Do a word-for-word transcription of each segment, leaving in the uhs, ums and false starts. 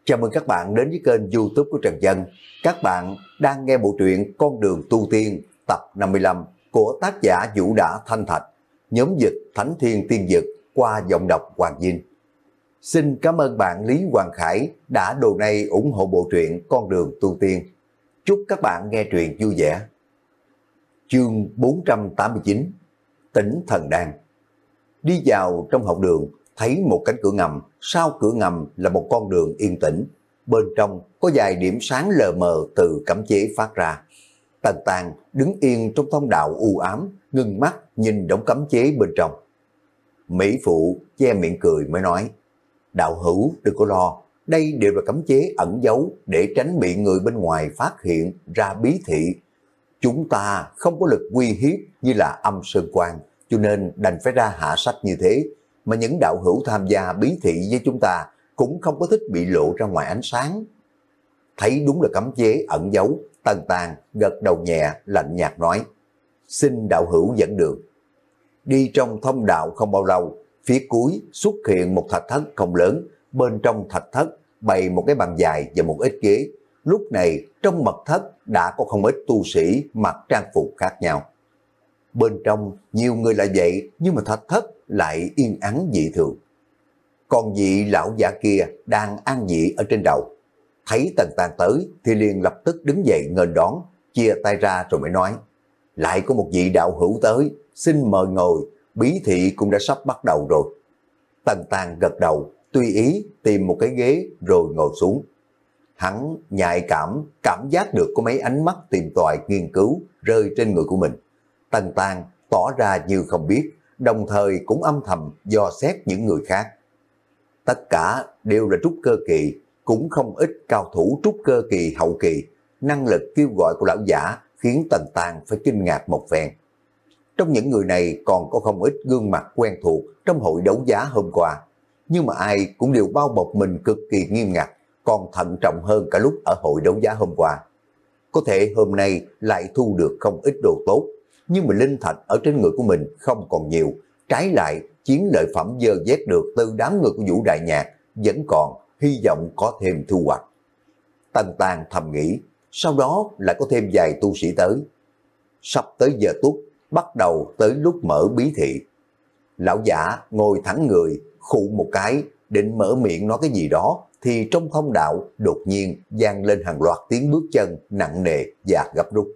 Chào mừng các bạn đến với kênh YouTube của Trần Dân. Các bạn đang nghe bộ truyện Con đường tu tiên tập năm mươi lăm của tác giả Vũ Đã Thanh Thạch, nhóm dịch Thánh Thiên Tiên Dực qua giọng đọc Hoàng Vinh. Xin cảm ơn bạn Lý Hoàng Khải đã donate ủng hộ bộ truyện Con đường tu tiên. Chúc các bạn nghe truyện vui vẻ. Chương bốn trăm tám mươi chín, Tỉnh Thần Đan. Đi vào trong hậu đường, thấy một cánh cửa ngầm, sau cửa ngầm là một con đường yên tĩnh. Bên trong có vài điểm sáng lờ mờ từ cấm chế phát ra. Tần Tàng đứng yên trong thông đạo u ám, ngưng mắt nhìn đống cấm chế bên trong. Mỹ phụ che miệng cười mới nói: đạo hữu đừng có lo, đây đều là cấm chế ẩn giấu để tránh bị người bên ngoài phát hiện ra bí thị. Chúng ta không có lực uy hiếp như là âm sơn quan, cho nên đành phải ra hạ sách như thế. Mà những đạo hữu tham gia bí thị với chúng ta cũng không có thích bị lộ ra ngoài ánh sáng. Thấy đúng là cấm chế ẩn giấu, Tần Tàng gật đầu nhẹ lạnh nhạt nói: xin đạo hữu dẫn đường. Đi trong thông đạo không bao lâu, phía cuối xuất hiện một thạch thất không lớn, bên trong thạch thất bày một cái bàn dài và một ít ghế. Lúc này trong mật thất đã có không ít tu sĩ mặc trang phục khác nhau. Bên trong nhiều người lại vậy, nhưng mà thạch thất lại yên ắng dị thường. Còn vị lão giả kia đang an vị ở trên đầu, thấy Tần Tàng tới thì liền lập tức đứng dậy nghênh đón, chia tay ra rồi mới nói: lại có một vị đạo hữu tới, xin mời ngồi, bí thị cũng đã sắp bắt đầu rồi. Tần Tàng gật đầu, tùy ý tìm một cái ghế rồi ngồi xuống. Hắn nhạy cảm, cảm giác được có mấy ánh mắt tìm tòi nghiên cứu rơi trên người của mình. Tần Tàng tỏ ra như không biết, đồng thời cũng âm thầm dò xét những người khác. Tất cả đều là trúc cơ kỳ, cũng không ít cao thủ trúc cơ kỳ hậu kỳ. Năng lực kêu gọi của lão giả khiến Tần Tàng phải kinh ngạc một phen. Trong những người này còn có không ít gương mặt quen thuộc trong hội đấu giá hôm qua, nhưng mà ai cũng đều bao bọc mình cực kỳ nghiêm ngặt, còn thận trọng hơn cả lúc ở hội đấu giá hôm qua. Có thể hôm nay lại thu được không ít đồ tốt, nhưng mà linh thạch ở trên người của mình không còn nhiều, trái lại chiến lợi phẩm dơ dét được từ đám người của Vũ Đại Nhạc vẫn còn, hy vọng có thêm thu hoạch. Tần Tàng thầm nghĩ, sau đó lại có thêm vài tu sĩ tới. Sắp tới giờ tuất, bắt đầu tới lúc mở bí thị. Lão giả ngồi thẳng người, khụ một cái, định mở miệng nói cái gì đó, thì trong thông đạo đột nhiên vang lên hàng loạt tiếng bước chân nặng nề và gấp rút.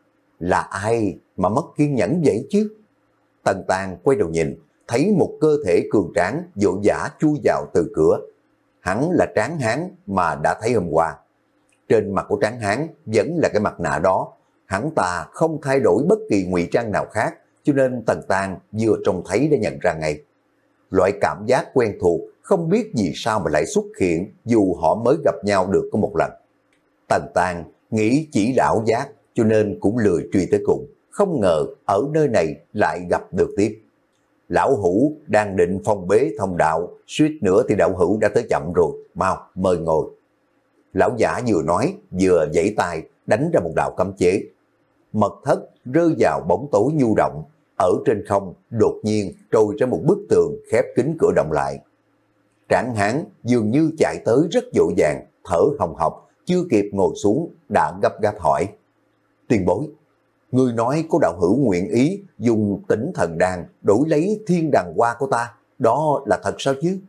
Là ai mà mất kiên nhẫn vậy chứ? Tần Tàng quay đầu nhìn, thấy một cơ thể cường tráng vội vã chui vào từ cửa. Hắn là Tráng Hán mà đã thấy hôm qua. Trên mặt của Tráng Hán vẫn là cái mặt nạ đó. Hắn ta không thay đổi bất kỳ ngụy trang nào khác, cho nên Tần Tàng vừa trông thấy đã nhận ra ngay. Loại cảm giác quen thuộc không biết vì sao mà lại xuất hiện dù họ mới gặp nhau được có một lần. Tần Tàng nghĩ chỉ lão giác, cho nên cũng lười truy tới cùng, không ngờ ở nơi này lại gặp được tiếp. Lão hữu đang định phong bế thông đạo, suýt nữa thì đạo hữu đã tới chậm rồi, mau mời ngồi. Lão giả vừa nói vừa giãy tay đánh ra một đạo cấm chế. Mật thất rơi vào bóng tối nhu động, ở trên không đột nhiên trôi ra một bức tường khép kín cửa động lại. Tráng Hán dường như chạy tới rất vội vàng, thở hồng hộc, chưa kịp ngồi xuống đã gấp gáp hỏi: tiền bối, người nói có đạo hữu nguyện ý dùng Tỉnh Thần Đan đổi lấy thiên đằng hoa của ta, đó là thật sao chứ?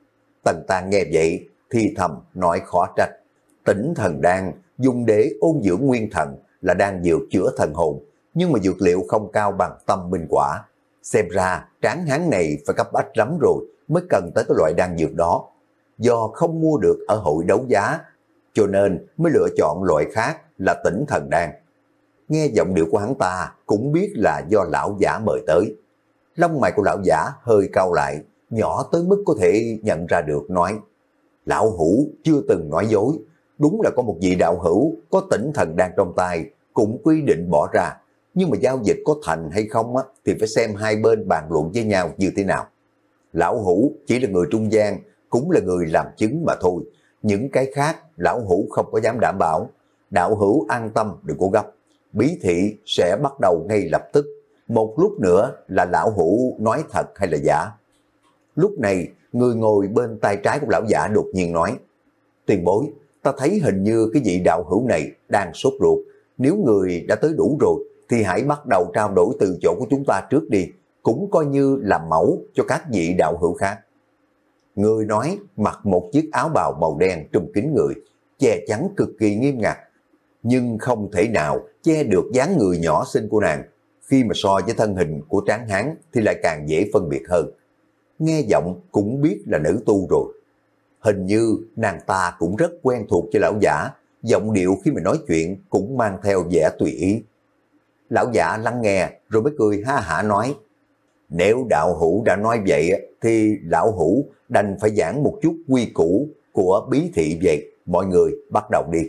Tần Tàng nghe vậy thì thầm nói khó trách. Tỉnh Thần Đan dùng để ôn dưỡng nguyên thần, là đang dược chữa thần hồn, nhưng mà dược liệu không cao bằng tâm minh quả. Xem ra Tráng Hán này phải cấp bách lắm rồi mới cần tới cái loại đan dược đó. Do không mua được ở hội đấu giá, cho nên mới lựa chọn loại khác là Tỉnh Thần Đan. Nghe giọng điệu của hắn ta cũng biết là do lão giả mời tới. Lông mày của lão giả hơi cau lại, nhỏ tới mức có thể nhận ra được, nói: lão hữu chưa từng nói dối, đúng là có một vị đạo hữu có Tỉnh Thần Đan trong tay, cũng quy định bỏ ra, nhưng mà giao dịch có thành hay không á, thì phải xem hai bên bàn luận với nhau như thế nào. Lão hữu chỉ là người trung gian, cũng là người làm chứng mà thôi, những cái khác lão hữu không có dám đảm bảo. Đạo hữu an tâm đừng có gấp, bí thị sẽ bắt đầu ngay lập tức, một lúc nữa là lão hữu nói thật hay là giả. Lúc này người ngồi bên tay trái của lão giả đột nhiên nói: Tiền bối, ta thấy hình như cái vị đạo hữu này đang sốt ruột. Nếu người đã tới đủ rồi, thì hãy bắt đầu trao đổi từ chỗ của chúng ta trước đi, cũng coi như làm mẫu cho các vị đạo hữu khác. Người nói mặc một chiếc áo bào màu đen trùm kín người, che chắn cực kỳ nghiêm ngặt, nhưng không thể nào che được dáng người nhỏ xinh của nàng. Khi mà so với thân hình của tráng hán thì lại càng dễ phân biệt hơn. Nghe giọng cũng biết là nữ tu rồi. Hình như nàng ta cũng rất quen thuộc cho lão giả, giọng điệu khi mà nói chuyện cũng mang theo vẻ tùy ý. Lão giả lắng nghe rồi mới cười ha hả nói, nếu đạo hữu đã nói vậy thì lão hữu đành phải giảng một chút quy củ của bí thị vậy, mọi người bắt đầu đi.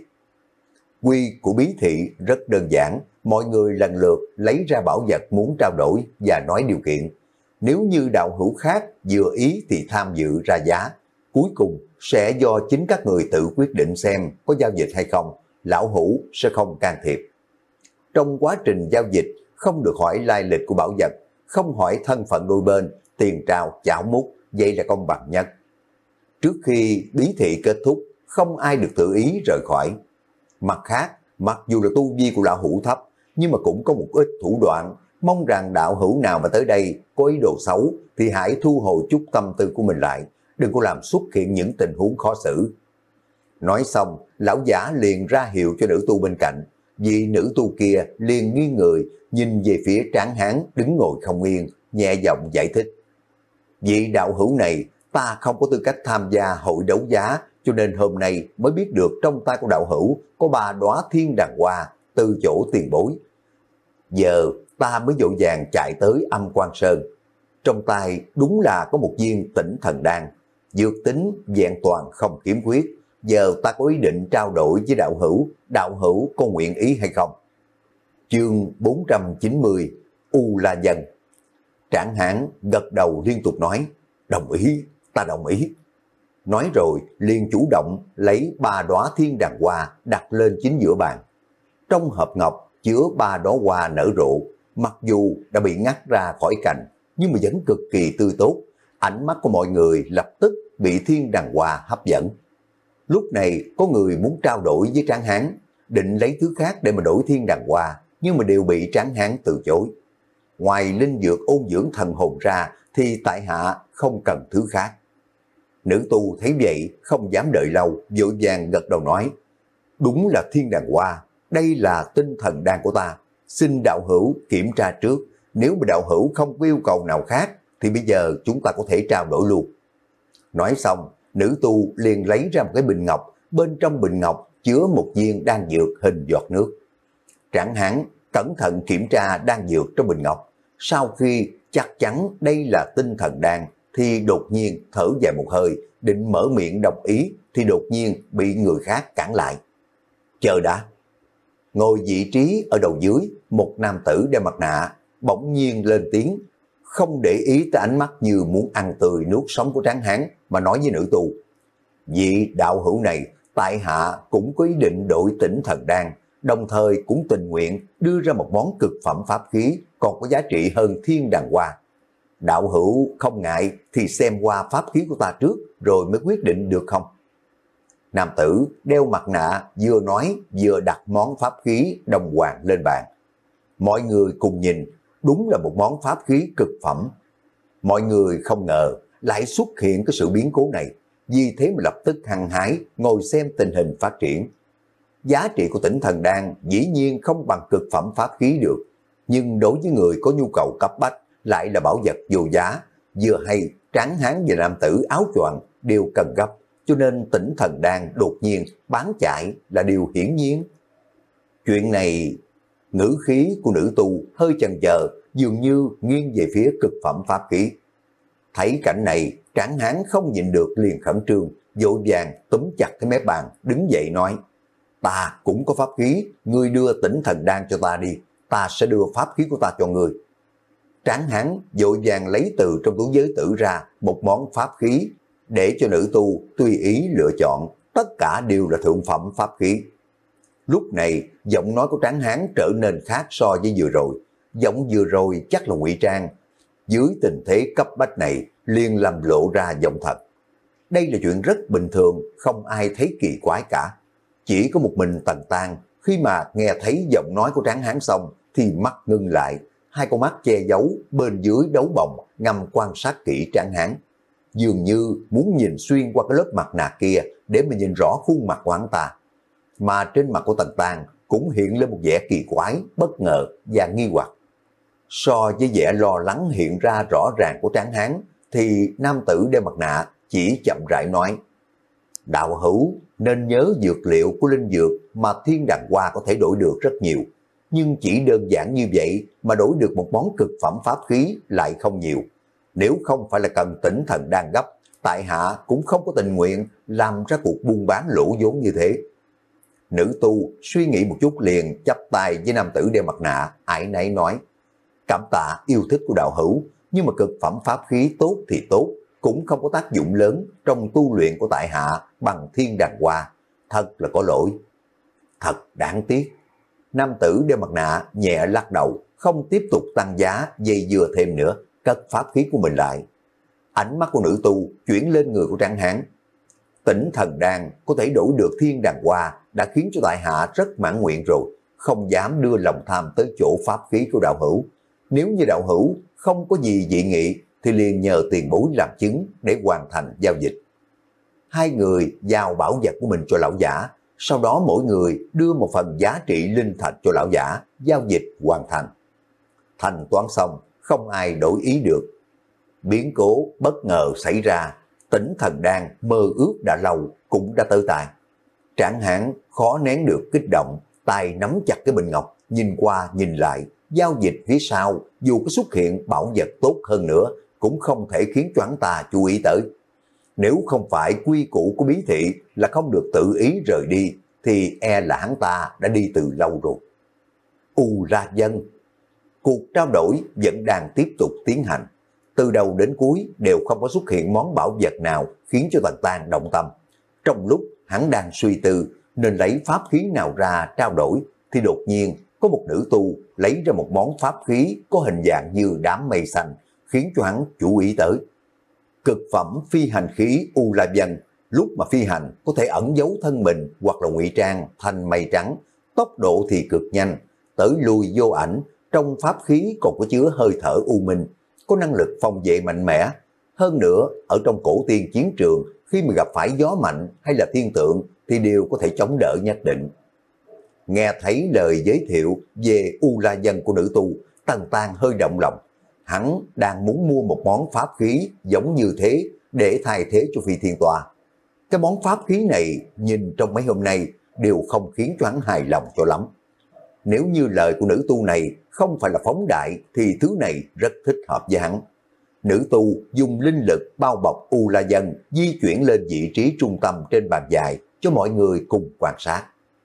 Quy của bí thị rất đơn giản, mọi người lần lượt lấy ra bảo vật muốn trao đổi và nói điều kiện. Nếu như đạo hữu khác vừa ý thì tham dự ra giá, cuối cùng sẽ do chính các người tự quyết định xem có giao dịch hay không, lão hữu sẽ không can thiệp. Trong quá trình giao dịch không được hỏi lai lịch của bảo vật, không hỏi thân phận đôi bên, tiền trao chảo múc, vậy là công bằng nhất. Trước khi bí thị kết thúc, không ai được tự ý rời khỏi. Mặt khác, mặc dù là tu vi của lão hữu thấp, nhưng mà cũng có một ít thủ đoạn, mong rằng đạo hữu nào mà tới đây có ý đồ xấu thì hãy thu hồi chút tâm tư của mình lại, đừng có làm xuất hiện những tình huống khó xử. Nói xong, lão giả liền ra hiệu cho nữ tu bên cạnh, vì nữ tu kia liền nghiêng người nhìn về phía tráng hán đứng ngồi không yên, nhẹ giọng giải thích. Vị đạo hữu này ta không có tư cách tham gia hội đấu giá, cho nên hôm nay mới biết được trong tay của đạo hữu có ba đóa thiên đàng hoa từ chỗ tiền bối. Giờ ta mới vội vàng chạy tới Âm Quan Sơn. Trong tay đúng là có một viên Tỉnh Thần Đan, dược tính vẹn toàn không kiếm khuyết. Giờ ta có ý định trao đổi với đạo hữu, đạo hữu có nguyện ý hay không? Chương bốn trăm chín mươi, U La Dân. Tráng hán gật đầu liên tục nói, đồng ý, ta đồng ý. Nói rồi liền chủ động lấy ba đóa thiên đàng hoa đặt lên chính giữa bàn. Trong hộp ngọc chứa ba đóa hoa nở rộ, mặc dù đã bị ngắt ra khỏi cành, nhưng mà vẫn cực kỳ tươi tốt. Ánh mắt của mọi người lập tức bị thiên đàng hoa hấp dẫn. Lúc này có người muốn trao đổi với tráng hán, định lấy thứ khác để mà đổi thiên đàng hoa, nhưng mà đều bị tráng hán từ chối. Ngoài linh dược ôn dưỡng thần hồn ra thì tại hạ không cần thứ khác. Nữ tu thấy vậy không dám đợi lâu, vội vàng gật đầu nói, đúng là thiên đàng hoa, đây là tinh thần đan của ta, xin đạo hữu kiểm tra trước, nếu mà đạo hữu không có yêu cầu nào khác thì bây giờ chúng ta có thể trao đổi luôn. Nói xong, nữ tu liền lấy ra một cái bình ngọc, bên trong bình ngọc chứa một viên đan dược hình giọt nước. Tráng hán cẩn thận kiểm tra đan dược trong bình ngọc, sau khi chắc chắn đây là tinh thần đan thì đột nhiên thở dài một hơi, định mở miệng đồng ý thì đột nhiên bị người khác cản lại. Chờ đã. Ngồi vị trí ở đầu dưới, một nam tử đeo mặt nạ bỗng nhiên lên tiếng, không để ý tới ánh mắt như muốn ăn tươi nuốt sống của tráng hán mà nói với nữ tu. Vị đạo hữu này tại hạ cũng có ý định đổi Tỉnh Thần Đan, đồng thời cũng tình nguyện đưa ra một món cực phẩm pháp khí còn có giá trị hơn thiên đàng hoa. Đạo hữu không ngại thì xem qua pháp khí của ta trước rồi mới quyết định được không? Nam tử đeo mặt nạ vừa nói vừa đặt món pháp khí đồng hoàng lên bàn. Mọi người cùng nhìn, đúng là một món pháp khí cực phẩm. Mọi người không ngờ lại xuất hiện cái sự biến cố này, vì thế mà lập tức hăng hái ngồi xem tình hình phát triển. Giá trị của Tỉnh Thần Đan dĩ nhiên không bằng cực phẩm pháp khí được, nhưng đối với người có nhu cầu cấp bách lại là bảo vật vô giá. Vừa hay tráng hán và nam tử áo choàng đều cần gấp, cho nên Tỉnh Thần Đan đột nhiên bán chạy là điều hiển nhiên. Chuyện này, ngữ khí của nữ tu hơi chần chờ, dường như nghiêng về phía cực phẩm pháp khí. Thấy cảnh này, tráng hán không nhịn được liền khẩn trương, vội vàng túm chặt cái mép bàn, đứng dậy nói, ta cũng có pháp khí, ngươi đưa Tỉnh Thần Đan cho ta đi, ta sẽ đưa pháp khí của ta cho ngươi. Tráng hán vội vàng lấy từ trong túi giới tử ra một món pháp khí, để cho nữ tu tùy ý lựa chọn, tất cả đều là thượng phẩm pháp khí. Lúc này, giọng nói của tráng hán trở nên khác so với vừa rồi. Giọng vừa rồi chắc là ngụy trang. Dưới tình thế cấp bách này, liền làm lộ ra giọng thật. Đây là chuyện rất bình thường, không ai thấy kỳ quái cả. Chỉ có một mình Tần Tang khi mà nghe thấy giọng nói của Tráng Hán xong thì mắt ngưng lại, hai con mắt che giấu bên dưới đấu bồng ngầm quan sát kỹ Tráng Hán. Dường như muốn nhìn xuyên qua cái lớp mặt nạ kia để mà nhìn rõ khuôn mặt của hắn ta. Mà trên mặt của Tần Tang cũng hiện lên một vẻ kỳ quái, bất ngờ và nghi hoặc. So với vẻ lo lắng hiện ra rõ ràng của Tráng Hán, thì nam tử đeo mặt nạ chỉ chậm rãi nói: đạo hữu nên nhớ dược liệu của linh dược mà thiên đàng hoa có thể đổi được rất nhiều. Nhưng chỉ đơn giản như vậy mà đổi được một món cực phẩm pháp khí lại không nhiều. Nếu không phải là cần Tỉnh Thần đang gấp, tại hạ cũng không có tình nguyện làm ra cuộc buôn bán lỗ vốn như thế. Nữ tu suy nghĩ một chút liền chắp tay với nam tử đeo mặt nạ, ái náy nói: cảm tạ yêu thích của đạo hữu, nhưng mà cực phẩm pháp khí tốt thì tốt, cũng không có tác dụng lớn trong tu luyện của tại hạ bằng thiên đàng hoa, thật là có lỗi. Thật đáng tiếc. Nam tử đeo mặt nạ nhẹ lắc đầu, không tiếp tục tăng giá dây dưa thêm nữa, cất pháp khí của mình lại. Ánh mắt của nữ tu chuyển lên người của Tráng Hán. Tỉnh Thần Đan có thể đổi được thiên đàng hoa đã khiến cho tại hạ rất mãn nguyện rồi, không dám đưa lòng tham tới chỗ pháp khí của đạo hữu. Nếu như đạo hữu không có gì dị nghị thì liền nhờ tiền bối làm chứng để hoàn thành giao dịch. Hai người giao bảo vật của mình cho lão giả, sau đó mỗi người đưa một phần giá trị linh thạch cho lão giả, giao dịch hoàn thành. Thanh toán xong, không ai đổi ý được. Biến cố bất ngờ xảy ra, Tỉnh Thần Đan mơ ước đã lâu cũng đã tới tay. Tráng Hán khó nén được kích động, tay nắm chặt cái bình ngọc, nhìn qua nhìn lại, giao dịch phía sau dù có xuất hiện bảo vật tốt hơn nữa cũng không thể khiến cho hắn ta chú ý tới. Nếu không phải quy củ của bí thị là không được tự ý rời đi thì e là hắn ta đã đi từ lâu rồi. U La Dân. Cuộc trao đổi vẫn đang tiếp tục tiến hành. Từ đầu đến cuối đều không có xuất hiện món bảo vật nào khiến cho Tần Tang động tâm. Trong lúc hắn đang suy tư nên lấy pháp khí nào ra trao đổi thì đột nhiên có một nữ tu lấy ra một món pháp khí có hình dạng như đám mây xanh, khiến cho hắn chú ý tới. Cực phẩm phi hành khí U La Dân, lúc mà phi hành có thể ẩn giấu thân mình hoặc là ngụy trang thành mây trắng, tốc độ thì cực nhanh, tới lui vô ảnh, trong pháp khí còn có chứa hơi thở u minh, có năng lực phòng vệ mạnh mẽ. Hơn nữa, ở trong cổ tiên chiến trường, khi mà gặp phải gió mạnh hay là thiên tượng thì đều có thể chống đỡ nhất định. Nghe thấy lời giới thiệu về U La Dân của nữ tu, Tần Tang hơi động lòng. Hắn đang muốn mua một món pháp khí giống như thế để thay thế cho Phi Thiên Tòa. Cái món pháp khí này nhìn trong mấy hôm nay đều không khiến cho hắn hài lòng cho lắm. Nếu như lời của nữ tu này không phải là phóng đại thì thứ này rất thích hợp với hắn. Nữ tu dùng linh lực bao bọc U La Dân di chuyển lên vị trí trung tâm trên bàn dài cho mọi người cùng quan sát.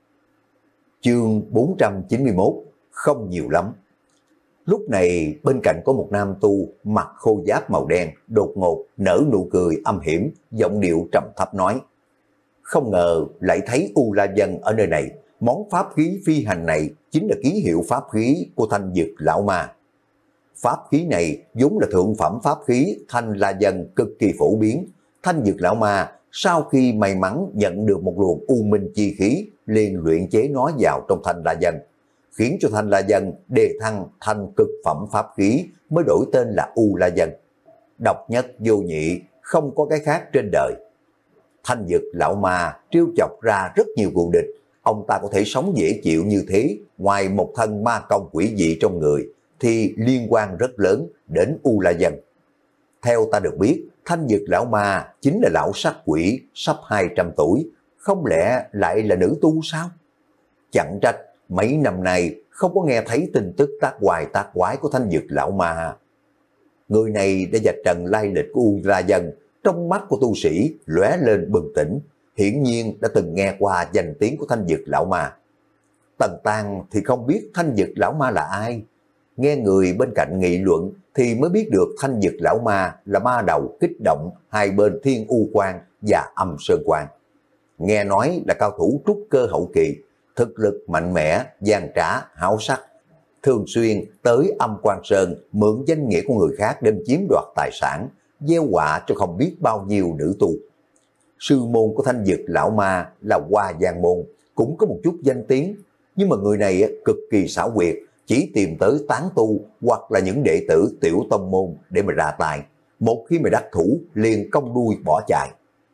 Chương bốn trăm chín mươi mốt, không nhiều lắm. Lúc này bên cạnh có một nam tu mặc khô giáp màu đen, đột ngột nở nụ cười âm hiểm, giọng điệu trầm thấp nói: không ngờ lại thấy U La Dân ở nơi này, món pháp khí phi hành này chính là ký hiệu pháp khí của Thanh Dực Lão Ma. Pháp khí này vốn là thượng phẩm pháp khí Thanh La Dân cực kỳ phổ biến. Thanh Dực Lão Ma sau khi may mắn nhận được một luồng u minh chi khí, liền luyện chế nó vào trong Thanh La Dân, khiến cho Thanh La Dân đề thăng thành cực phẩm pháp khí, mới đổi tên là U La Dân. Độc nhất vô nhị, không có cái khác trên đời. Thanh Dực Lão Ma trêu chọc ra rất nhiều cừu địch, ông ta có thể sống dễ chịu như thế, ngoài một thân ma công quỷ dị trong người, thì liên quan rất lớn đến U La Dân. Theo ta được biết, Thanh Dực Lão Ma chính là lão sát quỷ sắp hai trăm tuổi, không lẽ lại là nữ tu sao? Chẳng trách mấy năm nay không có nghe thấy tin tức tác hoài tác quái của Thanh Dực Lão Ma. Người này đã vạch trần lai lịch của U La Dân, trong mắt của tu sĩ lóe lên bừng tỉnh, hiển nhiên đã từng nghe qua danh tiếng của Thanh Dực Lão Ma. Tần Tang thì không biết Thanh Dực Lão Ma là ai. Nghe người bên cạnh nghị luận thì mới biết được Thanh Dực Lão Ma là ma đầu kích động hai bên Thiên U Quan và Âm Sơn Quan. Nghe nói là cao thủ trúc cơ hậu kỳ, thực lực mạnh mẽ, gian trá, háo sắc, thường xuyên tới Âm Quan Sơn mượn danh nghĩa của người khác đem chiếm đoạt tài sản, gieo họa cho không biết bao nhiêu nữ tu. sư môn của Thanh Dực lão ma là Hoa Giang môn, cũng có một chút danh tiếng, nhưng mà người này cực kỳ xảo quyệt, chỉ tìm tới tán tu hoặc là những đệ tử tiểu tông môn để mà ra tay. Một khi mà đắc thủ liền cong đuôi bỏ chạy.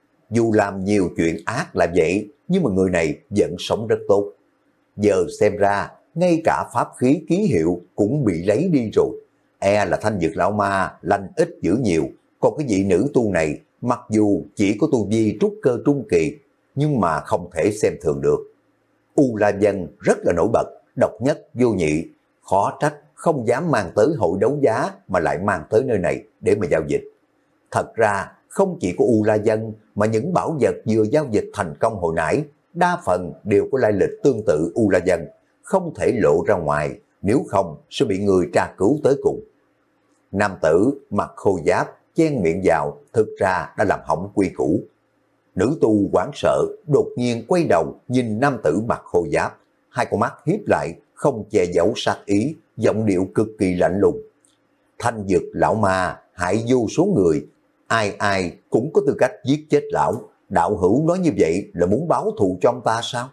Dù làm nhiều chuyện ác là vậy, nhưng mà người này vẫn sống rất tốt. Giờ xem ra, ngay cả pháp khí ký hiệu cũng bị lấy đi rồi. E là Thanh Dực lão ma lành ít dữ nhiều, còn cái vị nữ tu này mặc dù chỉ có tu vi trúc cơ trung kỳ, nhưng mà không thể xem thường được. U La Dân rất là nổi bật, độc nhất vô nhị, khó trách không dám mang tới hội đấu giá mà lại mang tới nơi này để mà giao dịch. Thật ra không chỉ có U La Dân mà những bảo vật vừa giao dịch thành công hồi nãy đa phần đều có lai lịch tương tự U La Dân, không thể lộ ra ngoài, nếu không sẽ bị người tra cứu tới cùng. Nam tử mặc khôi giáp chen miệng vào, thực ra đã làm hỏng quy củ. Nữ tu hoảng sợ đột nhiên quay đầu nhìn nam tử mặc khôi giáp, hai con mắt hiếp lại không che giấu sát ý, giọng điệu cực kỳ lạnh lùng. Thanh Dực lão ma hại vô số người, ai ai cũng có tư cách giết chết lão, đạo hữu nói như vậy là muốn báo thù cho ông ta sao?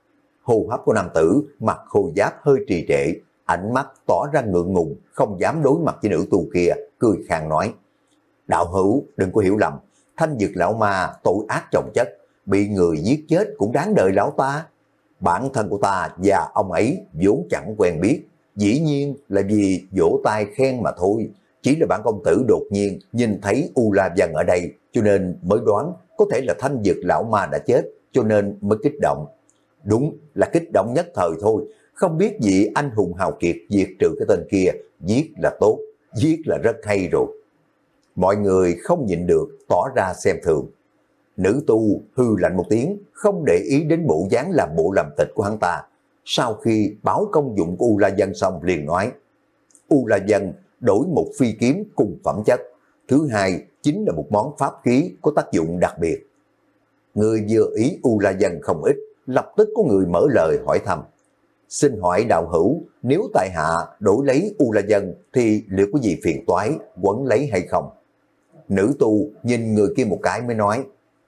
Hô hấp của nam tử mặc khôi giáp hơi trì trệ, ánh mắt tỏ ra ngượng ngùng, không dám đối mặt với nữ tu kia, cười khang nói: đạo hữu đừng có hiểu lầm, Thanh Dực lão ma tội ác chồng chất, bị người giết chết cũng đáng đợi lão ta. Bản thân của ta và ông ấy vốn chẳng quen biết, dĩ nhiên là vì vỗ tay khen mà thôi. Chỉ là bản công tử đột nhiên nhìn thấy U La Văn ở đây, cho nên mới đoán có thể là Thanh Dực lão ma đã chết, cho nên mới kích động. Đúng là kích động nhất thời thôi, không biết vị anh hùng hào kiệt diệt trừ cái tên kia, giết là tốt, giết là rất hay rồi. Mọi người không nhịn được tỏ ra xem thường. Nữ tu hư lạnh một tiếng, không để ý đến bộ dáng làm bộ làm tịch của hắn ta. Sau khi báo công dụng của U La Dân xong liền nói: U La Dân đổi một phi kiếm cùng phẩm chất, thứ hai chính là một món pháp khí có tác dụng đặc biệt. Người vừa ý U La Dân không ít, lập tức có người mở lời hỏi thăm: xin hỏi đạo hữu, nếu tại hạ đổi lấy U La Dân thì liệu có gì phiền toái quấn lấy hay không? Nữ tu nhìn người kia một cái mới nói: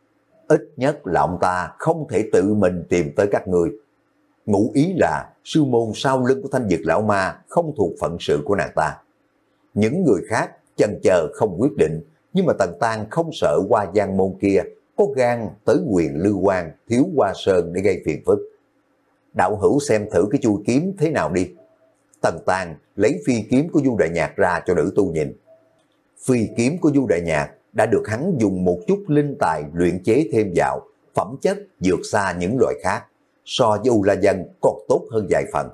ít nhất là ông ta không thể tự mình tìm tới các người. Ngụ ý là sư môn sau lưng của Thanh Dực lão ma không thuộc phận sự của nàng ta. Những người khác chần chờ không quyết định, nhưng mà Tần Tang không sợ Hoa Giang môn kia có gan tới quyền Lưu Quan, Thiếu Hoa Sơn để gây phiền phức. Đạo hữu xem thử cái chui kiếm thế nào đi. Tần Tang lấy phi kiếm của Du Đại Nhạc ra cho nữ tu nhìn. Phi kiếm của Du Đại Nhạc đã được hắn dùng một chút linh tài luyện chế thêm vào, phẩm chất vượt xa những loại khác, so với U La Dân còn tốt hơn vài phần.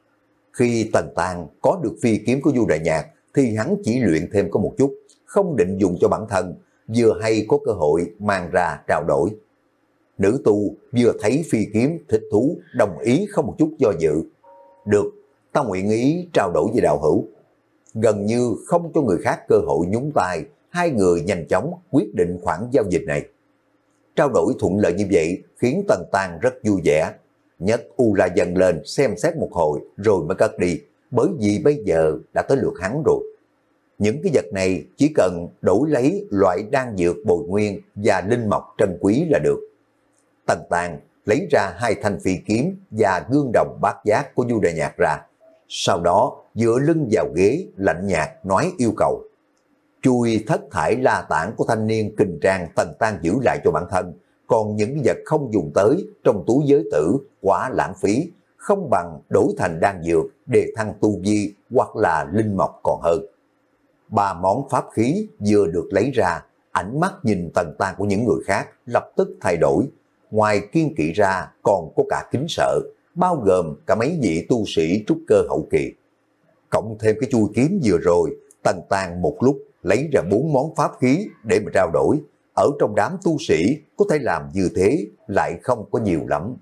Khi Tần Tang có được phi kiếm của Du Đại Nhạc thì hắn chỉ luyện thêm có một chút, không định dùng cho bản thân, vừa hay có cơ hội mang ra trao đổi. Nữ tu vừa thấy phi kiếm thích thú, đồng ý không một chút do dự. Được, ta nguyện ý trao đổi với đạo hữu. Gần như không cho người khác cơ hội nhúng tay, hai người nhanh chóng quyết định khoản giao dịch này. Trao đổi thuận lợi như vậy khiến Tần Tang rất vui vẻ. Nhấc U La Dân lên xem xét một hồi rồi mới cất đi, bởi vì bây giờ đã tới lượt hắn rồi. Những cái vật này chỉ cần đổi lấy loại đan dược bồi nguyên và linh mộc trân quý là được. Tần Tang lấy ra hai thanh phi kiếm và gương đồng bát giác của Du Đại Nhạc ra. Sau đó dựa lưng vào ghế lạnh nhạt nói yêu cầu: chui thất thải la tản của thanh niên kình trang Tần Tang giữ lại cho bản thân, còn những vật không dùng tới trong túi giới tử quá lãng phí, không bằng đổi thành đan dược để thăng tu vi hoặc là linh mộc còn hơn. Ba món pháp khí vừa được lấy ra, ánh mắt nhìn Tần Tang của những người khác lập tức thay đổi. Ngoài kiên kỵ ra còn có cả kính sợ, bao gồm cả mấy vị tu sĩ trúc cơ hậu kỳ. Cộng thêm cái chui kiếm vừa rồi, Tần Tang một lúc lấy ra bốn món pháp khí để mà trao đổi. Ở trong đám tu sĩ có thể làm như thế lại không có nhiều lắm.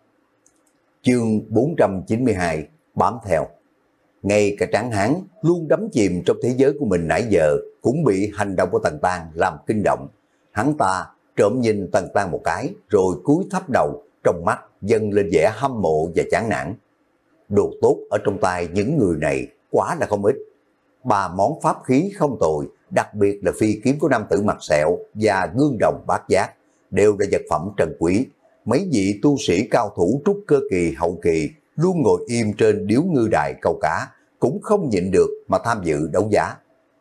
Chương bốn trăm chín mươi hai bám theo. Ngay cả Tráng Hán luôn đắm chìm trong thế giới của mình nãy giờ cũng bị hành động của Tần Tang làm kinh động. Hắn ta trộm nhìn Tần Tang một cái rồi cúi thấp đầu, trong mắt dâng lên vẻ hâm mộ và chán nản. Đồ tốt ở trong tay những người này quá là không ít. Ba món pháp khí không tồi, đặc biệt là phi kiếm của nam tử mặt sẹo và gương đồng bát giác, đều là vật phẩm trân quý. Mấy vị tu sĩ cao thủ trúc cơ kỳ hậu kỳ luôn ngồi im trên điếu ngư đài câu cá, cũng không nhịn được mà tham dự đấu giá.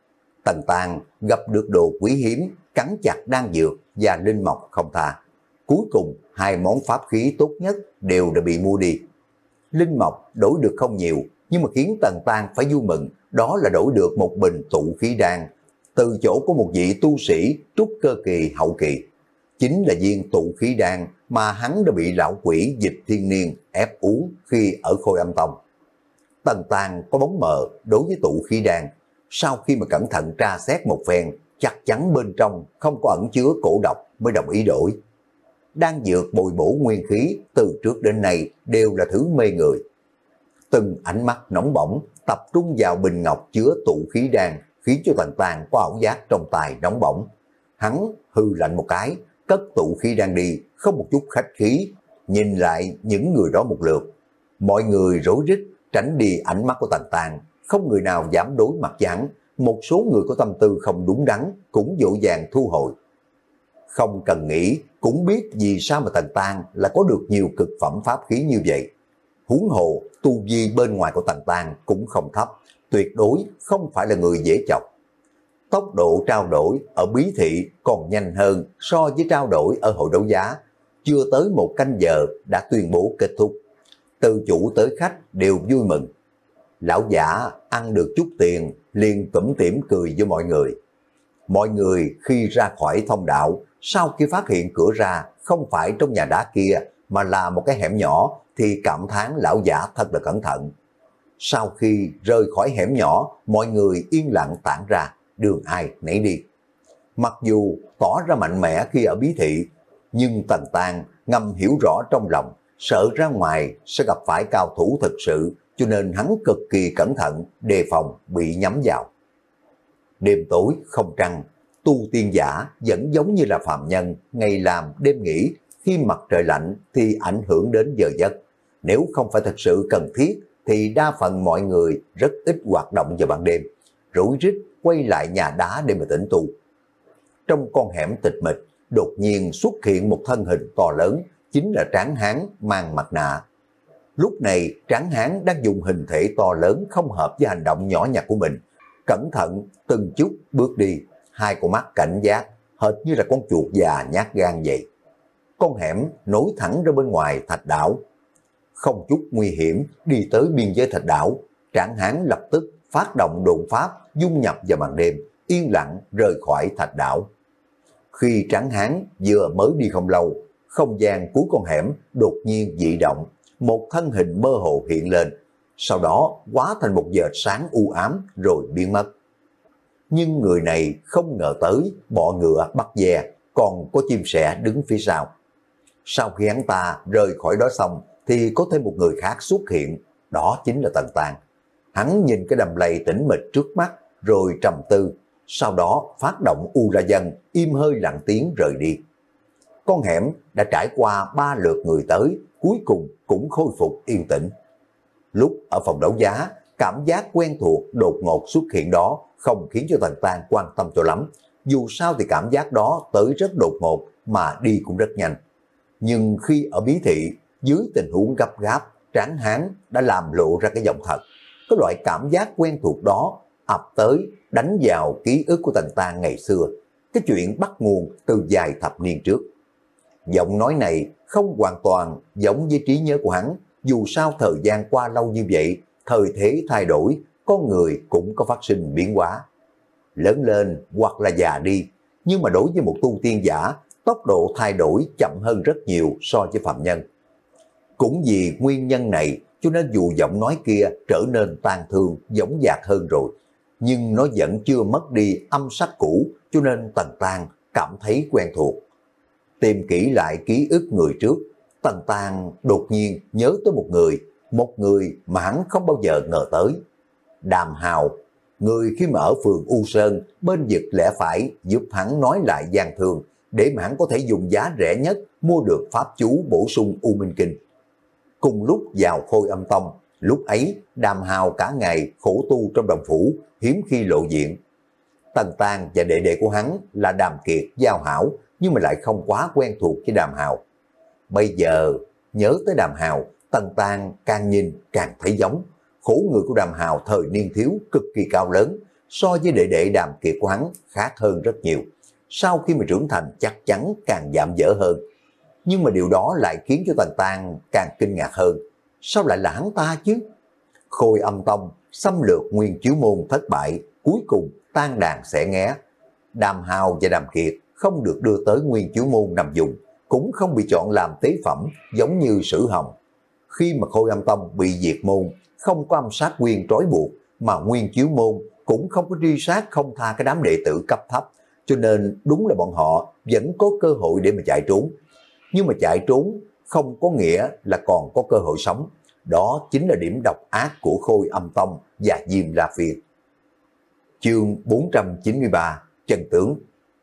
Tần Tàng gặp được đồ quý hiếm, cắn chặt đan dược và linh mộc không tha. Cuối cùng hai món pháp khí tốt nhất đều đã bị mua đi. Linh mộc đổi được không nhiều, nhưng mà khiến Tần Tàng phải vui mừng, đó là đổi được một bình tụ khí đan từ chỗ của một vị tu sĩ trúc cơ kỳ hậu kỳ. Chính là viên tụ khí đan mà hắn đã bị lão quỷ Dịch Thiên Niên ép uống khi ở Khôi Âm Tông. Tần Tàng có bóng mờ đối với tụ khí đan, sau khi mà cẩn thận tra xét một phen, chắc chắn bên trong không có ẩn chứa cổ độc mới đồng ý đổi. Đan dược bồi bổ nguyên khí từ trước đến nay đều là thứ mê người. Từng ánh mắt nóng bỏng tập trung vào bình ngọc chứa tụ khí đan, khiến cho Tần Tàng có ảo giác trong tài nóng bỏng. Hắn hư lạnh một cái, cất tụ khí đan đi, không một chút khách khí, nhìn lại những người đó một lượt. Mọi người rối rít tránh đi ánh mắt của Tần Tàng, không người nào dám đối mặt với hắn. Một số người có tâm tư không đúng đắn cũng vội vàng thu hồi. Không cần nghĩ cũng biết vì sao mà Tần Tàng là có được nhiều cực phẩm pháp khí như vậy. Huống hồ tu vi bên ngoài của Tần Tàng cũng không thấp, tuyệt đối không phải là người dễ chọc. Tốc độ trao đổi ở bí thị còn nhanh hơn so với trao đổi ở hội đấu giá. Chưa tới một canh giờ đã tuyên bố kết thúc. Từ chủ tới khách đều vui mừng. Lão giả ăn được chút tiền liền tủm tỉm cười với mọi người. Mọi người khi ra khỏi thông đạo, sau khi phát hiện cửa ra không phải trong nhà đá kia mà là một cái hẻm nhỏ thì cảm thán lão giả thật là cẩn thận. Sau khi rời khỏi hẻm nhỏ, mọi người yên lặng tản ra, đường ai nấy đi. Mặc dù tỏ ra mạnh mẽ khi ở bí thị, nhưng Tần Tàng ngầm hiểu rõ trong lòng, sợ ra ngoài sẽ gặp phải cao thủ thực sự, cho nên hắn cực kỳ cẩn thận, đề phòng bị nhắm vào. Đêm tối không trăng, tu tiên giả vẫn giống như là phàm nhân, ngày làm đêm nghỉ, khi mặt trời lạnh thì ảnh hưởng đến giờ giấc. Nếu không phải thật sự cần thiết thì đa phần mọi người rất ít hoạt động vào ban đêm, rối rít quay lại nhà đá để mà tĩnh tu. Trong con hẻm tịch mịch, đột nhiên xuất hiện một thân hình to lớn, chính là Tráng Hán mang mặt nạ. Lúc này Tráng Hán đang dùng hình thể to lớn không hợp với hành động nhỏ nhặt của mình, cẩn thận từng chút bước đi, hai con mắt cảnh giác, hệt như là con chuột già nhát gan vậy. Con hẻm nối thẳng ra bên ngoài thạch đảo. Không chút nguy hiểm đi tới biên giới thạch đảo, Tráng Hán lập tức phát động độn pháp dung nhập vào màn đêm, yên lặng rời khỏi thạch đảo. Khi Tráng Hán vừa mới đi không lâu, không gian cuối con hẻm đột nhiên dị động, một thân hình mơ hồ hiện lên, sau đó hóa thành một vệt sáng u ám rồi biến mất. Nhưng người này không ngờ tới bọ ngựa bắt dè, còn có chim sẻ đứng phía sau. Sau khi hắn ta rời khỏi đó xong thì có thêm một người khác xuất hiện, đó chính là Tần Tàng. Hắn nhìn cái đầm lầy tĩnh mịch trước mắt rồi trầm tư, sau đó phát động u ra dân, im hơi lặng tiếng rời đi. Con hẻm đã trải qua ba lượt người tới, cuối cùng cũng khôi phục yên tĩnh. Lúc ở phòng đấu giá, cảm giác quen thuộc đột ngột xuất hiện đó không khiến cho Tần Tàng quan tâm cho lắm. Dù sao thì cảm giác đó tới rất đột ngột mà đi cũng rất nhanh. Nhưng khi ở bí thị, dưới tình huống gấp gáp, Tráng Hán đã làm lộ ra cái giọng thật. Cái loại cảm giác quen thuộc đó ập tới đánh vào ký ức của Tần Tàng ngày xưa. Cái chuyện bắt nguồn từ vài thập niên trước. Giọng nói này không hoàn toàn giống với trí nhớ của hắn. Dù sao thời gian qua lâu như vậy, thời thế thay đổi, con người cũng có phát sinh biến hóa. Lớn lên hoặc là già đi, nhưng mà đối với một tu tiên giả, tốc độ thay đổi chậm hơn rất nhiều so với phàm nhân. Cũng vì nguyên nhân này, cho nên dù giọng nói kia trở nên tang thương, dõng dạc hơn rồi, nhưng nó vẫn chưa mất đi âm sắc cũ, cho nên Tần Tàng cảm thấy quen thuộc. Tìm kỹ lại ký ức người trước, Tần Tàng đột nhiên nhớ tới một người, một người mà hắn không bao giờ ngờ tới. Đàm Hào, người khi mà ở phường U Sơn, bên vực lẽ phải giúp hắn nói lại gian thương, để mà hắn có thể dùng giá rẻ nhất mua được pháp chú bổ sung U Minh Kinh. Cùng lúc vào Khôi Âm Tông, lúc ấy Đàm Hào cả ngày khổ tu trong đồng phủ, hiếm khi lộ diện. Tần Tàng và đệ đệ của hắn là Đàm Kiệt, Giao Hảo nhưng mà lại không quá quen thuộc với Đàm Hào. Bây giờ nhớ tới Đàm Hào, Tần Tang càng nhìn càng thấy giống. Khổ người của Đàm Hào thời niên thiếu cực kỳ cao lớn, so với đệ đệ Đàm Kiệt của hắn khác hơn rất nhiều. Sau khi mà trưởng thành chắc chắn càng giảm dở hơn. Nhưng mà điều đó lại khiến cho Tần Tang càng kinh ngạc hơn. Sao lại là hắn ta chứ? Khôi Âm Tông xâm lược Nguyên Chiếu Môn thất bại, cuối cùng tan đàn xẻ nghé. Đàm Hào và Đàm Kiệt không được đưa tới Nguyên Chiếu Môn nằm dùng, cũng không bị chọn làm tế phẩm giống như Sử Hồng. Khi mà Khôi Âm Tông bị diệt môn, không có âm sát nguyên trói buộc, mà Nguyên Chiếu Môn cũng không có truy sát không tha cái đám đệ tử cấp thấp, cho nên đúng là bọn họ vẫn có cơ hội để mà chạy trốn. Nhưng mà chạy trốn không có nghĩa là còn có cơ hội sống. Đó chính là điểm độc ác của Khôi Âm Tông và Diêm La Phiên. Chương bốn trăm chín mươi ba, chân tướng.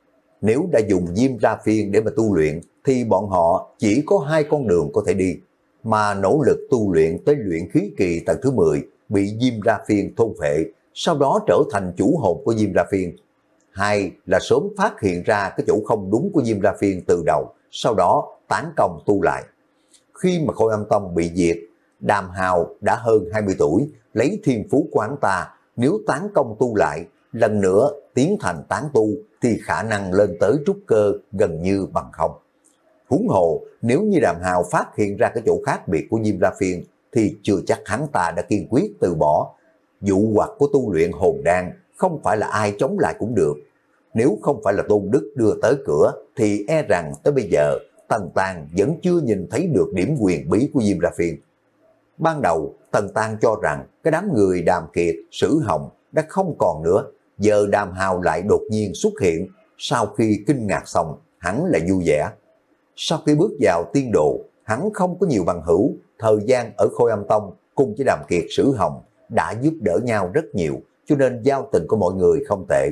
Nếu đã dùng Diêm La Phiên để mà tu luyện, thì bọn họ chỉ có hai con đường có thể đi, mà nỗ lực tu luyện tới luyện khí kỳ tầng thứ mười, bị Diêm La Phiên thôn phệ, sau đó trở thành chủ hồn của Diêm La Phiên. Hai là sớm phát hiện ra cái chỗ không đúng của Diêm La Phiên từ đầu, sau đó tán công tu lại. Khi mà Khôi Âm Tông bị diệt, Đàm Hào đã hơn hai mươi tuổi, lấy thiên phú của hắn ta, nếu tán công tu lại, lần nữa tiến thành tán tu, thì khả năng lên tới trúc cơ gần như bằng không. Huống hồ, nếu như Đàm Hào phát hiện ra cái chỗ khác biệt của Diêm La Phiên, thì chưa chắc hắn ta đã kiên quyết từ bỏ. Dụ hoặc của tu luyện hồn đan, không phải là ai chống lại cũng được. Nếu không phải là Tôn Đức đưa tới cửa, thì e rằng tới bây giờ, Tần Tang vẫn chưa nhìn thấy được điểm quyền bí của Diêm La Phiên. Ban đầu, Tần Tang cho rằng cái đám người Đàm Kiệt, Sử Hồng đã không còn nữa. Giờ Đàm Hào lại đột nhiên xuất hiện. Sau khi kinh ngạc xong, hắn lại vui vẻ. Sau khi bước vào tiên đồ, hắn không có nhiều bằng hữu. Thời gian ở Khôi Âm Tông cùng với Đàm Kiệt, Sử Hồng đã giúp đỡ nhau rất nhiều, cho nên giao tình của mọi người không tệ.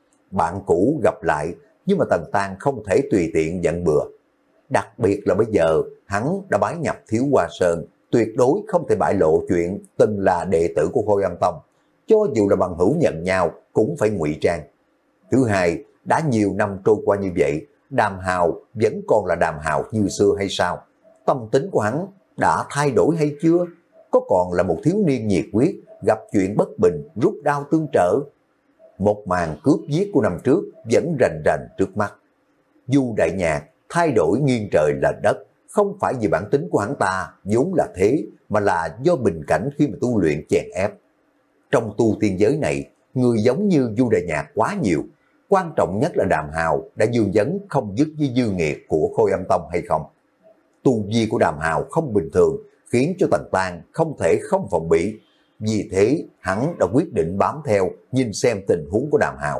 Bạn cũ gặp lại, nhưng mà Tần Tang không thể tùy tiện giận bừa. Đặc biệt là bây giờ, hắn đã bái nhập Thiếu Hoa Sơn, tuyệt đối không thể bại lộ chuyện từng là đệ tử của Khôi Âm Tông. Cho dù là bằng hữu nhận nhau, cũng phải ngụy trang. Thứ hai, đã nhiều năm trôi qua như vậy, Đàm Hào vẫn còn là Đàm Hào như xưa hay sao? Tâm tính của hắn đã thay đổi hay chưa? Có còn là một thiếu niên nhiệt huyết, gặp chuyện bất bình, rút đao tương trợ? Một màn cướp giết của năm trước vẫn rành rành trước mắt. Du Đại Nhạc thay đổi nghiêng trời lệch đất, không phải vì bản tính của hắn ta vốn là thế, mà là do bình cảnh khi mà tu luyện chèn ép. Trong tu tiên giới này, người giống như Du Đại Nhạc quá nhiều. Quan trọng nhất là Đàm Hào đã dương vấn không dứt với dư nghiệt của Khôi Âm Tông hay không. Tu vi của Đàm Hào không bình thường, khiến cho Tần Tang không thể không phòng bị. Vì thế, hắn đã quyết định bám theo, nhìn xem tình huống của Đàm Hào.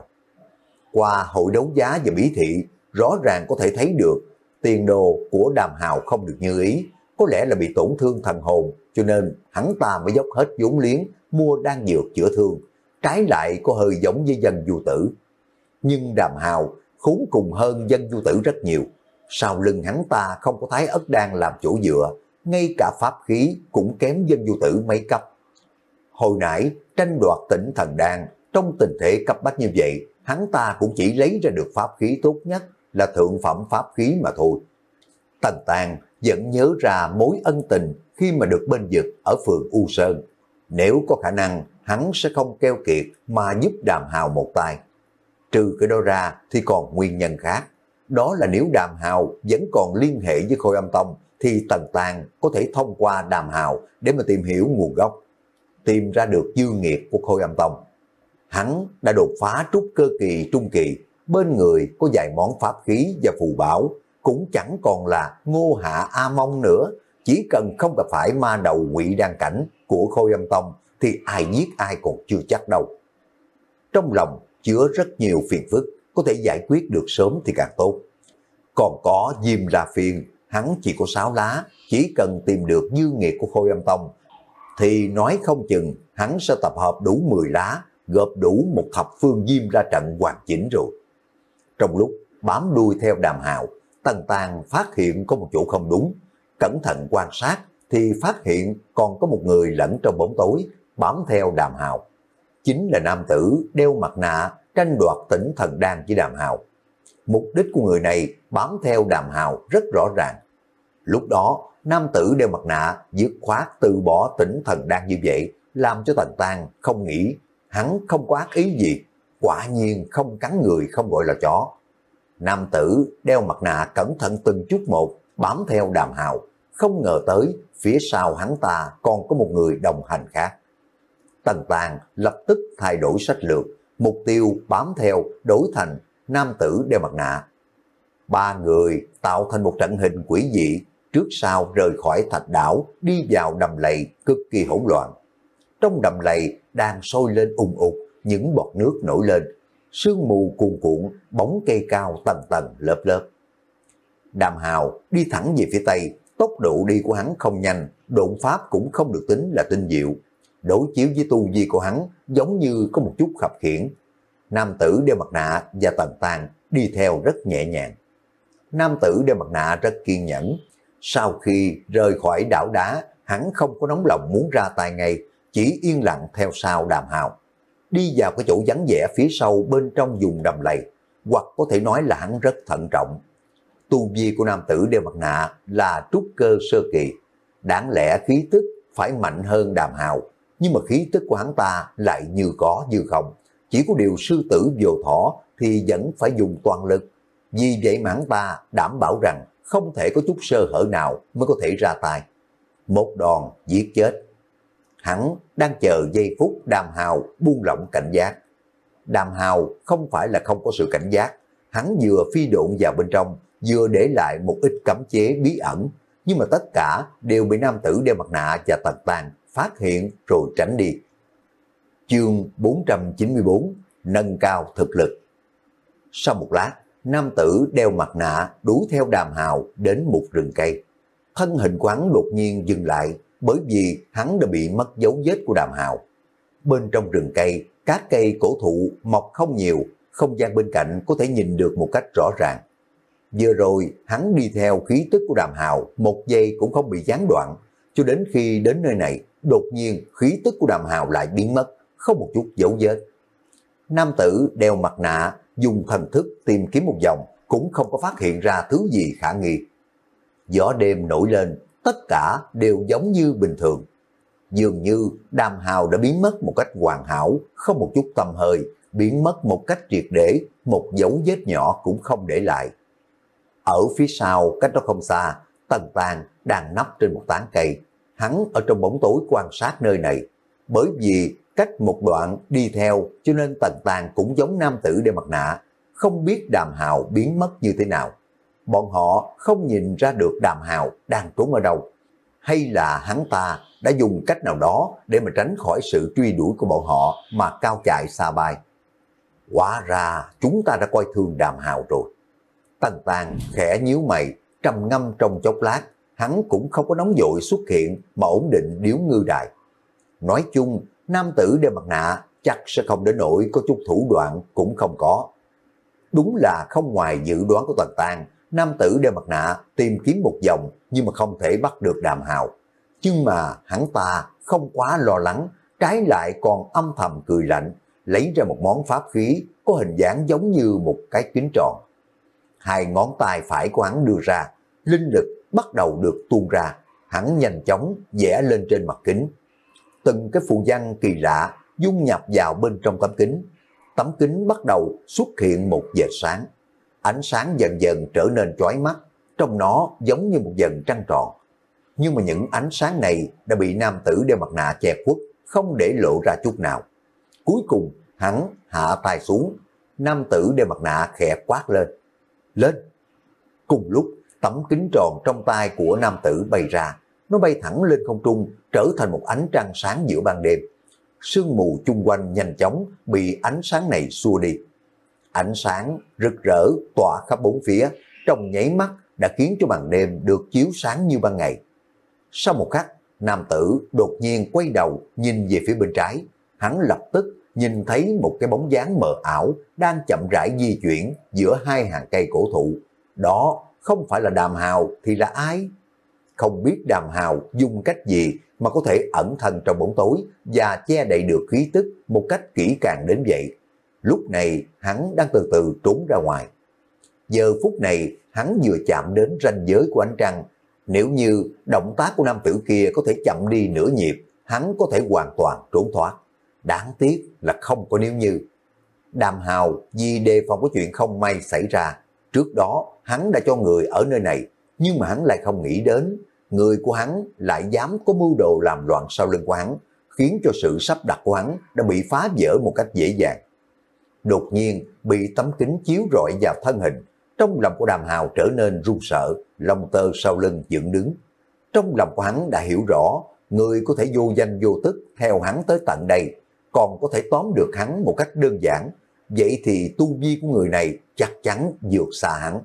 Qua hội đấu giá và bí thị, rõ ràng có thể thấy được tiền đồ của Đàm Hào không được như ý, có lẽ là bị tổn thương thần hồn, cho nên hắn ta mới dốc hết vốn liếng mua đan dược chữa thương, trái lại có hơi giống với Dân Du Tử. Nhưng Đàm Hào khốn cùng hơn Dân Du Tử rất nhiều, sau lưng hắn ta không có Thái Ất Đan làm chỗ dựa, ngay cả pháp khí cũng kém Dân Du Tử mấy cấp. Hồi nãy tranh đoạt Tỉnh Thần Đan, trong tình thế cấp bách như vậy, hắn ta cũng chỉ lấy ra được pháp khí tốt nhất là thượng phẩm pháp khí mà thôi. Tần Tang vẫn nhớ ra mối ân tình khi mà được bên vực ở phường U Sơn. Nếu có khả năng, hắn sẽ không keo kiệt mà giúp Đàm Hào một tay. Trừ cái đó ra thì còn nguyên nhân khác. Đó là nếu Đàm Hào vẫn còn liên hệ với Khôi Âm Tông, thì Tần Tang có thể thông qua Đàm Hào để mà tìm hiểu nguồn gốc, tìm ra được dư nghiệt của Khôi Âm Tông. Hắn đã đột phá trúc cơ kỳ trung kỳ, bên người có vài món pháp khí và phù bảo, cũng chẳng còn là Ngô Hạ A Mông nữa. Chỉ cần không gặp phải ma đầu Ngụy Đan cảnh của Khôi Âm Tông, thì ai giết ai còn chưa chắc đâu. Trong lòng chứa rất nhiều phiền phức, có thể giải quyết được sớm thì càng tốt. Còn có Diêm La Phiên, hắn chỉ có sáu lá, chỉ cần tìm được dư nghiệt của Khôi Âm Tông, thì nói không chừng hắn sẽ tập hợp đủ mười lá, gộp đủ một thập phương Diêm ra trận hoàn chỉnh rồi. Trong lúc bám đuôi theo Đàm Hào, Tần Tang phát hiện có một chỗ không đúng. Cẩn thận quan sát thì phát hiện còn có một người lẫn trong bóng tối bám theo Đàm Hào. Chính là nam tử đeo mặt nạ tranh đoạt Tỉnh Thần Đan với Đàm Hào. Mục đích của người này bám theo Đàm Hào rất rõ ràng. Lúc đó, nam tử đeo mặt nạ dứt khoát từ bỏ tỉnh thần đan như vậy, làm cho Tần Tang không nghĩ hắn không có ác ý gì, quả nhiên không cắn người không gọi là chó. Nam tử đeo mặt nạ cẩn thận từng chút một bám theo Đàm Hào, không ngờ tới phía sau hắn ta còn có một người đồng hành khác. Tần Tang lập tức thay đổi sách lược, mục tiêu bám theo đổi thành nam tử đeo mặt nạ. Ba người tạo thành một trận hình quỷ dị, trước sau rời khỏi thạch đảo đi vào đầm lầy cực kỳ hỗn loạn. Trong đầm lầy đang sôi lên ùn ụt, những bọt nước nổi lên, sương mù cuồn cuộn, bóng cây cao tầng tầng lớp lớp. Đàm Hào đi thẳng về phía tây, tốc độ đi của hắn không nhanh, độn pháp cũng không được tính là tinh diệu. Đối chiếu với tu vi của hắn giống như có một chút khập khiễng. Nam tử đeo mặt nạ và Tần Tang đi theo rất nhẹ nhàng. Nam tử đeo mặt nạ rất kiên nhẫn. Sau khi rời khỏi đảo đá, hắn không có nóng lòng muốn ra tay ngay, chỉ yên lặng theo sau Đàm Hào. Đi vào cái chỗ vắng vẻ phía sau bên trong vùng đầm lầy, hoặc có thể nói là hắn rất thận trọng. Tu vi của nam tử đeo mặt nạ là trúc cơ sơ kỳ, đáng lẽ khí tức phải mạnh hơn Đàm Hào, nhưng mà khí tức của hắn ta lại như có như không. Chỉ có điều sư tử vô thỏ thì vẫn phải dùng toàn lực. Vì vậy mà hắn ta đảm bảo rằng không thể có chút sơ hở nào mới có thể ra tay. Một đòn giết chết. Hắn đang chờ giây phút Đàm Hào buông lỏng cảnh giác. Đàm Hào không phải là không có sự cảnh giác. Hắn vừa phi độn vào bên trong, vừa để lại một ít cấm chế bí ẩn. Nhưng mà tất cả đều bị nam tử đeo mặt nạ và Tần Tang phát hiện rồi tránh đi. Chương bốn trăm chín mươi bốn, nâng cao thực lực. Sau một lát, nam tử đeo mặt nạ đuổi theo Đàm Hào đến một rừng cây. Thân hình của hắn đột nhiên dừng lại, bởi vì hắn đã bị mất dấu vết của Đàm Hào. Bên trong rừng cây, các cây cổ thụ mọc không nhiều, không gian bên cạnh có thể nhìn được một cách rõ ràng. Vừa rồi, hắn đi theo khí tức của Đàm Hào, một giây cũng không bị gián đoạn, cho đến khi đến nơi này, đột nhiên khí tức của Đàm Hào lại biến mất, không một chút dấu vết. Nam tử đeo mặt nạ, dùng thần thức tìm kiếm một vòng, cũng không có phát hiện ra thứ gì khả nghi. Gió đêm nổi lên, tất cả đều giống như bình thường. Dường như Đàm Hào đã biến mất một cách hoàn hảo, không một chút tăm hơi, biến mất một cách triệt để, một dấu vết nhỏ cũng không để lại. Ở phía sau, cách đó không xa, Tần Tang đang nấp trên một tán cây. Hắn ở trong bóng tối quan sát nơi này. Bởi vì cách một đoạn đi theo cho nên Tần Tang cũng giống nam tử đeo mặt nạ, không biết Đàm Hào biến mất như thế nào. Bọn họ không nhìn ra được Đàm Hào đang trốn ở đâu. Hay là hắn ta đã dùng cách nào đó để mà tránh khỏi sự truy đuổi của bọn họ mà cao chạy xa bay. Hóa ra chúng ta đã coi thường Đàm Hào rồi. Tần Tang khẽ nhíu mày, trầm ngâm trong chốc lát, hắn cũng không có nóng vội xuất hiện mà ổn định điếu ngư đài. Nói chung, nam tử đeo mặt nạ chắc sẽ không đến nỗi có chút thủ đoạn cũng không có. Đúng là không ngoài dự đoán của Tần Tang, nam tử đeo mặt nạ tìm kiếm một vòng nhưng mà không thể bắt được Đàm Hào. Nhưng mà hắn ta không quá lo lắng, trái lại còn âm thầm cười lạnh, lấy ra một món pháp khí có hình dáng giống như một cái kính tròn. Hai ngón tay phải của hắn đưa ra, linh lực bắt đầu được tuôn ra, hắn nhanh chóng vẽ lên trên mặt kính. Từng cái phù văn kỳ lạ dung nhập vào bên trong tấm kính. Tấm kính bắt đầu xuất hiện một vệt sáng. Ánh sáng dần dần trở nên chói mắt, trong nó giống như một vầng trăng tròn. Nhưng mà những ánh sáng này đã bị nam tử đeo mặt nạ che khuất, không để lộ ra chút nào. Cuối cùng, hắn hạ tay xuống, nam tử đeo mặt nạ khẽ quát lên. Lên! Cùng lúc, tấm kính tròn trong tay của nam tử bay ra, nó bay thẳng lên không trung, trở thành một ánh trăng sáng giữa ban đêm. Sương mù chung quanh nhanh chóng bị ánh sáng này xua đi. Ánh sáng rực rỡ tỏa khắp bốn phía, trong nháy mắt đã khiến cho màn đêm được chiếu sáng như ban ngày. Sau một khắc, nam tử đột nhiên quay đầu nhìn về phía bên trái. Hắn lập tức nhìn thấy một cái bóng dáng mờ ảo đang chậm rãi di chuyển giữa hai hàng cây cổ thụ. Đó không phải là Đàm Hào thì là ai? Không biết Đàm Hào dùng cách gì mà có thể ẩn thân trong bóng tối và che đậy được khí tức một cách kỹ càng đến vậy. Lúc này hắn đang từ từ trốn ra ngoài. Giờ phút này hắn vừa chạm đến ranh giới của ánh trăng. Nếu như động tác của nam tử kia có thể chậm đi nửa nhịp, hắn có thể hoàn toàn trốn thoát. Đáng tiếc là không có nếu như. Đàm Hào vì đề phòng có chuyện không may xảy ra, trước đó hắn đã cho người ở nơi này, nhưng mà hắn lại không nghĩ đến, người của hắn lại dám có mưu đồ làm loạn sau lưng của hắn, khiến cho sự sắp đặt của hắn đã bị phá vỡ một cách dễ dàng. Đột nhiên bị tấm kính chiếu rọi vào thân hình, trong lòng của Đàm Hào trở nên run sợ, lông tơ sau lưng dựng đứng. Trong lòng của hắn đã hiểu rõ, người có thể vô danh vô tức theo hắn tới tận đây, còn có thể tóm được hắn một cách đơn giản, vậy thì tu vi của người này chắc chắn vượt xa hắn.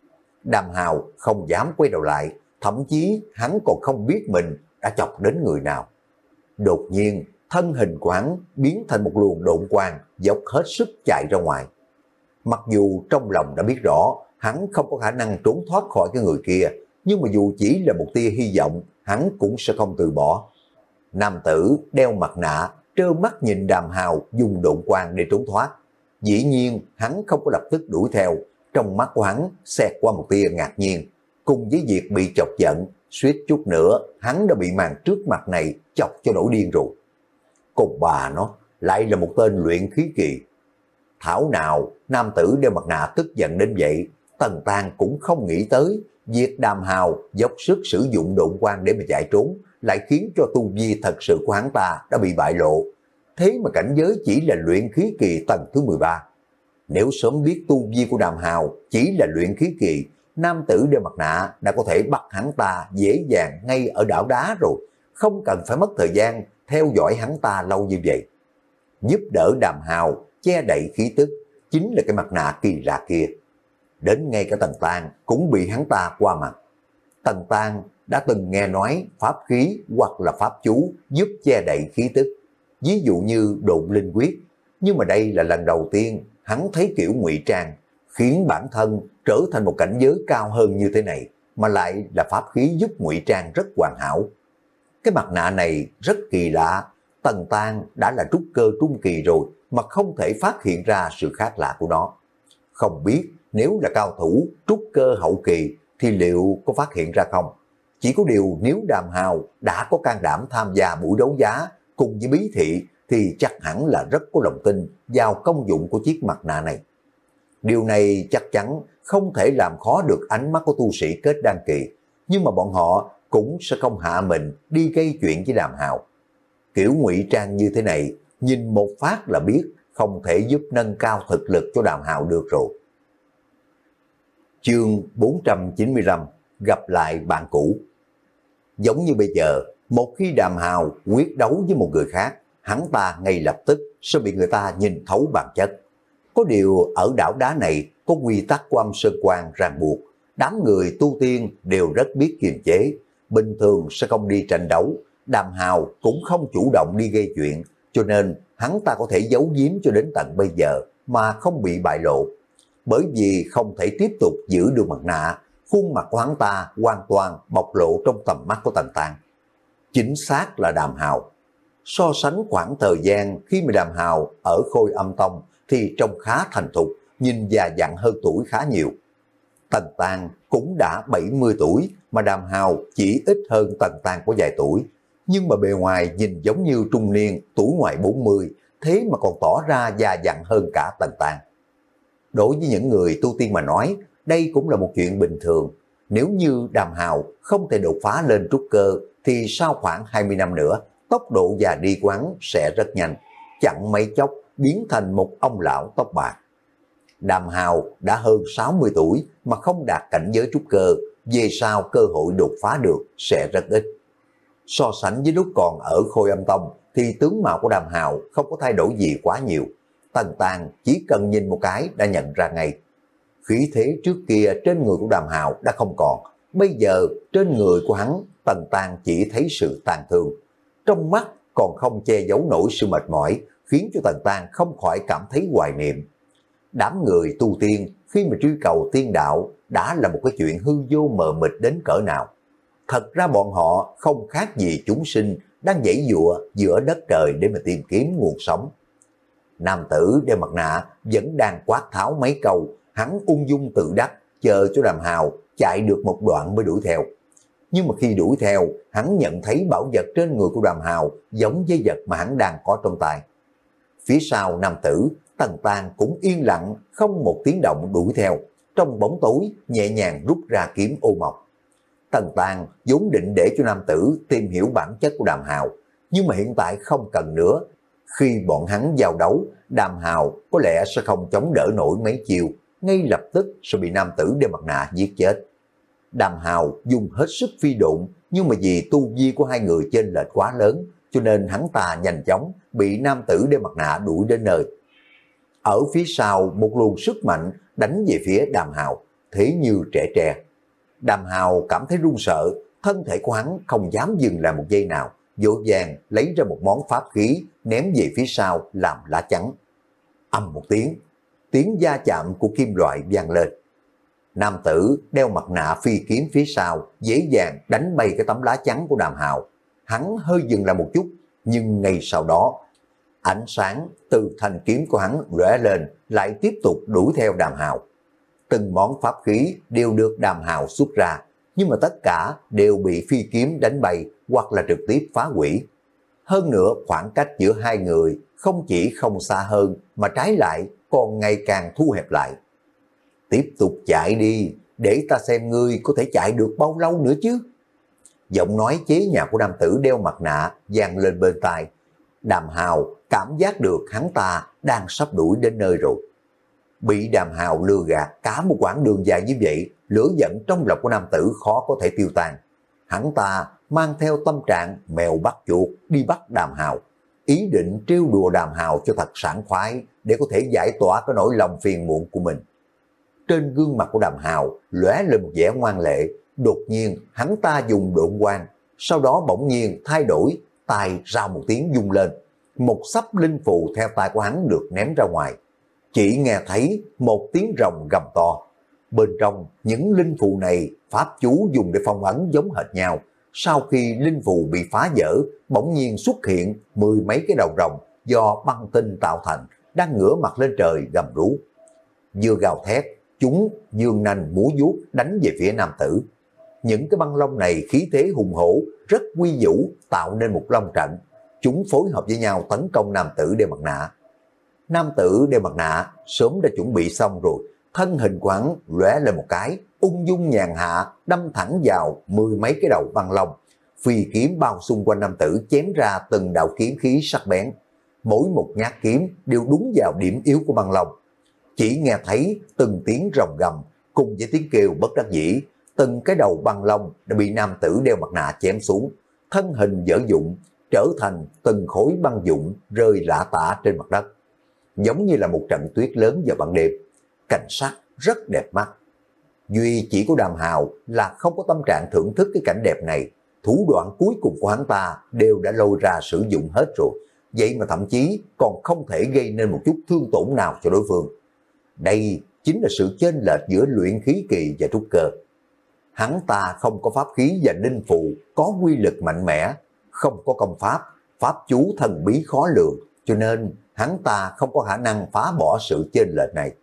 Đàm Hào không dám quay đầu lại, thậm chí hắn còn không biết mình đã chọc đến người nào. Đột nhiên, thân hình của hắn biến thành một luồng độn quang, dốc hết sức chạy ra ngoài. Mặc dù trong lòng đã biết rõ, hắn không có khả năng trốn thoát khỏi cái người kia, nhưng mà dù chỉ là một tia hy vọng, hắn cũng sẽ không từ bỏ. Nam tử đeo mặt nạ, trơ mắt nhìn Đàm Hào dùng độn quang để trốn thoát. Dĩ nhiên, hắn không có lập tức đuổi theo, trong mắt của hắn xẹt qua một tia ngạc nhiên. Cùng với việc bị chọc giận, suýt chút nữa, hắn đã bị màn trước mặt này chọc cho nổi điên rồi. Cùng bà nó, lại là một tên luyện khí kỳ. Thảo nào, nam tử đeo mặt nạ tức giận đến vậy, Tần Tang cũng không nghĩ tới, việc Đàm Hào dốc sức sử dụng độn quang để mà chạy trốn, lại khiến cho tu vi thật sự của hắn ta đã bị bại lộ. Thế mà cảnh giới chỉ là luyện khí kỳ tầng thứ mười ba. Nếu sớm biết tu vi của Đàm Hào chỉ là luyện khí kỳ, nam tử đeo mặt nạ đã có thể bắt hắn ta dễ dàng ngay ở đảo đá rồi, không cần phải mất thời gian theo dõi hắn ta lâu như vậy. Giúp đỡ Đàm Hào che đậy khí tức chính là cái mặt nạ kỳ lạ kia. Đến ngay cả Tần Tang cũng bị hắn ta qua mặt. Tần Tang đã từng nghe nói pháp khí hoặc là pháp chú giúp che đậy khí tức, ví dụ như độn linh quyết, nhưng mà đây là lần đầu tiên hắn thấy kiểu ngụy trang, khiến bản thân trở thành một cảnh giới cao hơn như thế này, mà lại là pháp khí giúp ngụy trang rất hoàn hảo. Cái mặt nạ này rất kỳ lạ, Tần Tang đã là trúc cơ trung kỳ rồi mà không thể phát hiện ra sự khác lạ của nó. Không biết nếu là cao thủ trúc cơ hậu kỳ thì liệu có phát hiện ra không? Chỉ có điều nếu Đàm Hào đã có can đảm tham gia buổi đấu giá cùng với Bí Thị thì chắc hẳn là rất có lòng tin vào công dụng của chiếc mặt nạ này. Điều này chắc chắn không thể làm khó được ánh mắt của tu sĩ kết đan kỳ, nhưng mà bọn họ cũng sẽ không hạ mình đi gây chuyện với Đàm Hào. Kiểu ngụy trang như thế này, nhìn một phát là biết không thể giúp nâng cao thực lực cho Đàm Hào được rồi. Chương bốn trăm chín mươi lăm, gặp lại bạn cũ. Giống như bây giờ, một khi Đàm Hào quyết đấu với một người khác, hắn ta ngay lập tức sẽ bị người ta nhìn thấu bản chất. Có điều ở đảo đá này có quy tắc của Âm Sơn Quan ràng buộc, đám người tu tiên đều rất biết kiềm chế, bình thường sẽ không đi tranh đấu. Đàm Hào cũng không chủ động đi gây chuyện, cho nên hắn ta có thể giấu giếm cho đến tận bây giờ mà không bị bại lộ. Bởi vì không thể tiếp tục giữ được mặt nạ, khuôn mặt của hắn ta hoàn toàn bộc lộ trong tầm mắt của Tần Tang. Chính xác là Đàm Hào. So sánh khoảng thời gian khi mà Đàm Hào ở Khôi Âm Tông thì trông khá thành thục, nhìn già dặn hơn tuổi khá nhiều. Tần Tang cũng đã bảy mươi tuổi mà Đàm Hào chỉ ít hơn Tần Tang có vài tuổi, nhưng mà bề ngoài nhìn giống như trung niên tuổi ngoài bốn mươi, thế mà còn tỏ ra già dặn hơn cả Tần Tang. Đối với những người tu tiên mà nói, đây cũng là một chuyện bình thường. Nếu như Đàm Hào không thể đột phá lên trúc cơ thì sau khoảng hai mươi năm nữa, tốc độ già đi của hắn sẽ rất nhanh, chẳng mấy chốc biến thành một ông lão tóc bạc. Đàm Hào đã hơn sáu mươi tuổi mà không đạt cảnh giới trúc cơ, về sau cơ hội đột phá được sẽ rất ít. So sánh với lúc còn ở Khôi Âm Tông thì tướng mạo của Đàm Hào không có thay đổi gì quá nhiều. Tần Tang chỉ cần nhìn một cái đã nhận ra ngay. Khí thế trước kia trên người của Đàm Hào đã không còn, bây giờ trên người của hắn Tần Tang chỉ thấy sự tàn thương. Trong mắt còn không che giấu nổi sự mệt mỏi, khiến cho Tần Tang không khỏi cảm thấy hoài niệm. Đám người tu tiên khi mà truy cầu tiên đạo đã là một cái chuyện hư vô mờ mịt đến cỡ nào. Thật ra bọn họ không khác gì chúng sinh đang giãy giụa giữa đất trời để mà tìm kiếm nguồn sống. Nam tử đeo mặt nạ vẫn đang quát tháo mấy câu, hắn ung dung tự đắc, chờ cho Đàm Hào chạy được một đoạn mới đuổi theo. Nhưng mà khi đuổi theo, hắn nhận thấy bảo vật trên người của Đàm Hào giống với vật mà hắn đang có trong tay. Phía sau nam tử, Tần Tang cũng yên lặng, không một tiếng động đuổi theo, trong bóng tối nhẹ nhàng rút ra kiếm ô mộc. Tần Tang vốn định để cho nam tử tìm hiểu bản chất của Đàm Hào, nhưng mà hiện tại không cần nữa. Khi bọn hắn giao đấu, Đàm Hào có lẽ sẽ không chống đỡ nổi mấy chiều, ngay lập tức sẽ bị nam tử đeo mặt nạ giết chết. Đàm Hào dùng hết sức phi độn, nhưng mà vì tu vi của hai người chênh lệch quá lớn, cho nên hắn ta nhanh chóng bị nam tử đeo mặt nạ đuổi đến nơi. Ở phía sau một luồng sức mạnh đánh về phía Đàm Hào, thế như trẻ tre. Đàm Hào cảm thấy run sợ, thân thể của hắn không dám dừng lại một giây nào, vội vàng lấy ra một món pháp khí ném về phía sau làm lá chắn. Âm một tiếng, tiếng va chạm của kim loại vang lên. Nam tử đeo mặt nạ phi kiếm phía sau dễ dàng đánh bay cái tấm lá chắn của Đàm Hào. Hắn hơi dừng lại một chút, nhưng ngay sau đó ánh sáng từ thanh kiếm của hắn lóe lên, lại tiếp tục đuổi theo Đàm Hào. Từng món pháp khí đều được Đàm Hào xuất ra, nhưng mà tất cả đều bị phi kiếm đánh bay hoặc là trực tiếp phá hủy. Hơn nữa, khoảng cách giữa hai người không chỉ không xa hơn mà trái lại còn ngày càng thu hẹp lại. Tiếp tục chạy đi, để ta xem ngươi có thể chạy được bao lâu nữa chứ. Giọng nói chế nhạo của nam tử đeo mặt nạ vang lên bên tai. Đàm Hào cảm giác được hắn ta đang sắp đuổi đến nơi rồi. Bị Đàm Hào lừa gạt cả một quãng đường dài như vậy, lửa giận trong lòng của nam tử khó có thể tiêu tan. Hắn ta mang theo tâm trạng mèo bắt chuột đi bắt Đàm Hào, ý định trêu đùa Đàm Hào cho thật sảng khoái để có thể giải tỏa cái nỗi lòng phiền muộn của mình. Trên gương mặt của Đàm Hào lóe lên một vẻ ngoan lệ, đột nhiên hắn ta dùng độn quang, sau đó bỗng nhiên thay đổi, tay rao một tiếng rung lên, một sắp linh phù theo tay của hắn được ném ra ngoài. Chỉ nghe thấy một tiếng rồng gầm to. Bên trong những linh phù này pháp chú dùng để phong ấn giống hệt nhau. Sau khi linh phù bị phá vỡ, bỗng nhiên xuất hiện mười mấy cái đầu rồng do băng tinh tạo thành, đang ngửa mặt lên trời gầm rú. Vừa gào thét, chúng dương nanh múa vuốt đánh về phía nam tử. Những cái băng long này khí thế hùng hổ, rất quy vũ, tạo nên một long trận. Chúng phối hợp với nhau tấn công nam tử đeo mặt nạ. Nam tử đeo mặt nạ sớm đã chuẩn bị xong rồi, thân hình của hắn lóe lên một cái, ung dung nhàn hạ đâm thẳng vào mười mấy cái đầu băng long. Phi kiếm bao xung quanh nam tử chém ra từng đạo kiếm khí sắc bén. Mỗi một nhát kiếm đều đúng vào điểm yếu của băng long. Chỉ nghe thấy từng tiếng rồng gầm cùng với tiếng kêu bất đắc dĩ, từng cái đầu băng long đã bị nam tử đeo mặt nạ chém xuống, thân hình dở dụng trở thành từng khối băng vụn rơi lả tả trên mặt đất, giống như là một trận tuyết lớn vào ban đêm. Cảnh sắc rất đẹp mắt. Duy chỉ có Đàm Hào là không có tâm trạng thưởng thức cái cảnh đẹp này. Thủ đoạn cuối cùng của hắn ta đều đã lôi ra sử dụng hết rồi, vậy mà thậm chí còn không thể gây nên một chút thương tổn nào cho đối phương. Đây chính là sự chênh lệch giữa luyện khí kỳ và trúc cơ. Hắn ta không có pháp khí và linh phù có quy lực mạnh mẽ, không có công pháp, pháp chú thần bí khó lường, cho nên hắn ta không có khả năng phá bỏ sự chênh lệch này.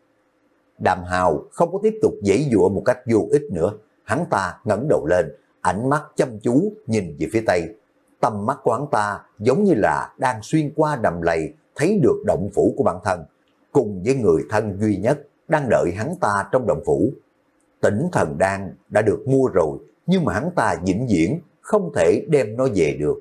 Đàm Hào không có tiếp tục giãy giụa một cách vô ích nữa, hắn ta ngẩng đầu lên, ánh mắt chăm chú nhìn về phía tây. Tầm mắt của hắn ta giống như là đang xuyên qua đầm lầy, thấy được động phủ của bản thân, cùng với người thân duy nhất đang đợi hắn ta trong động phủ. Tỉnh thần đan đã được mua rồi, nhưng mà hắn ta vĩnh viễn không thể đem nó về được.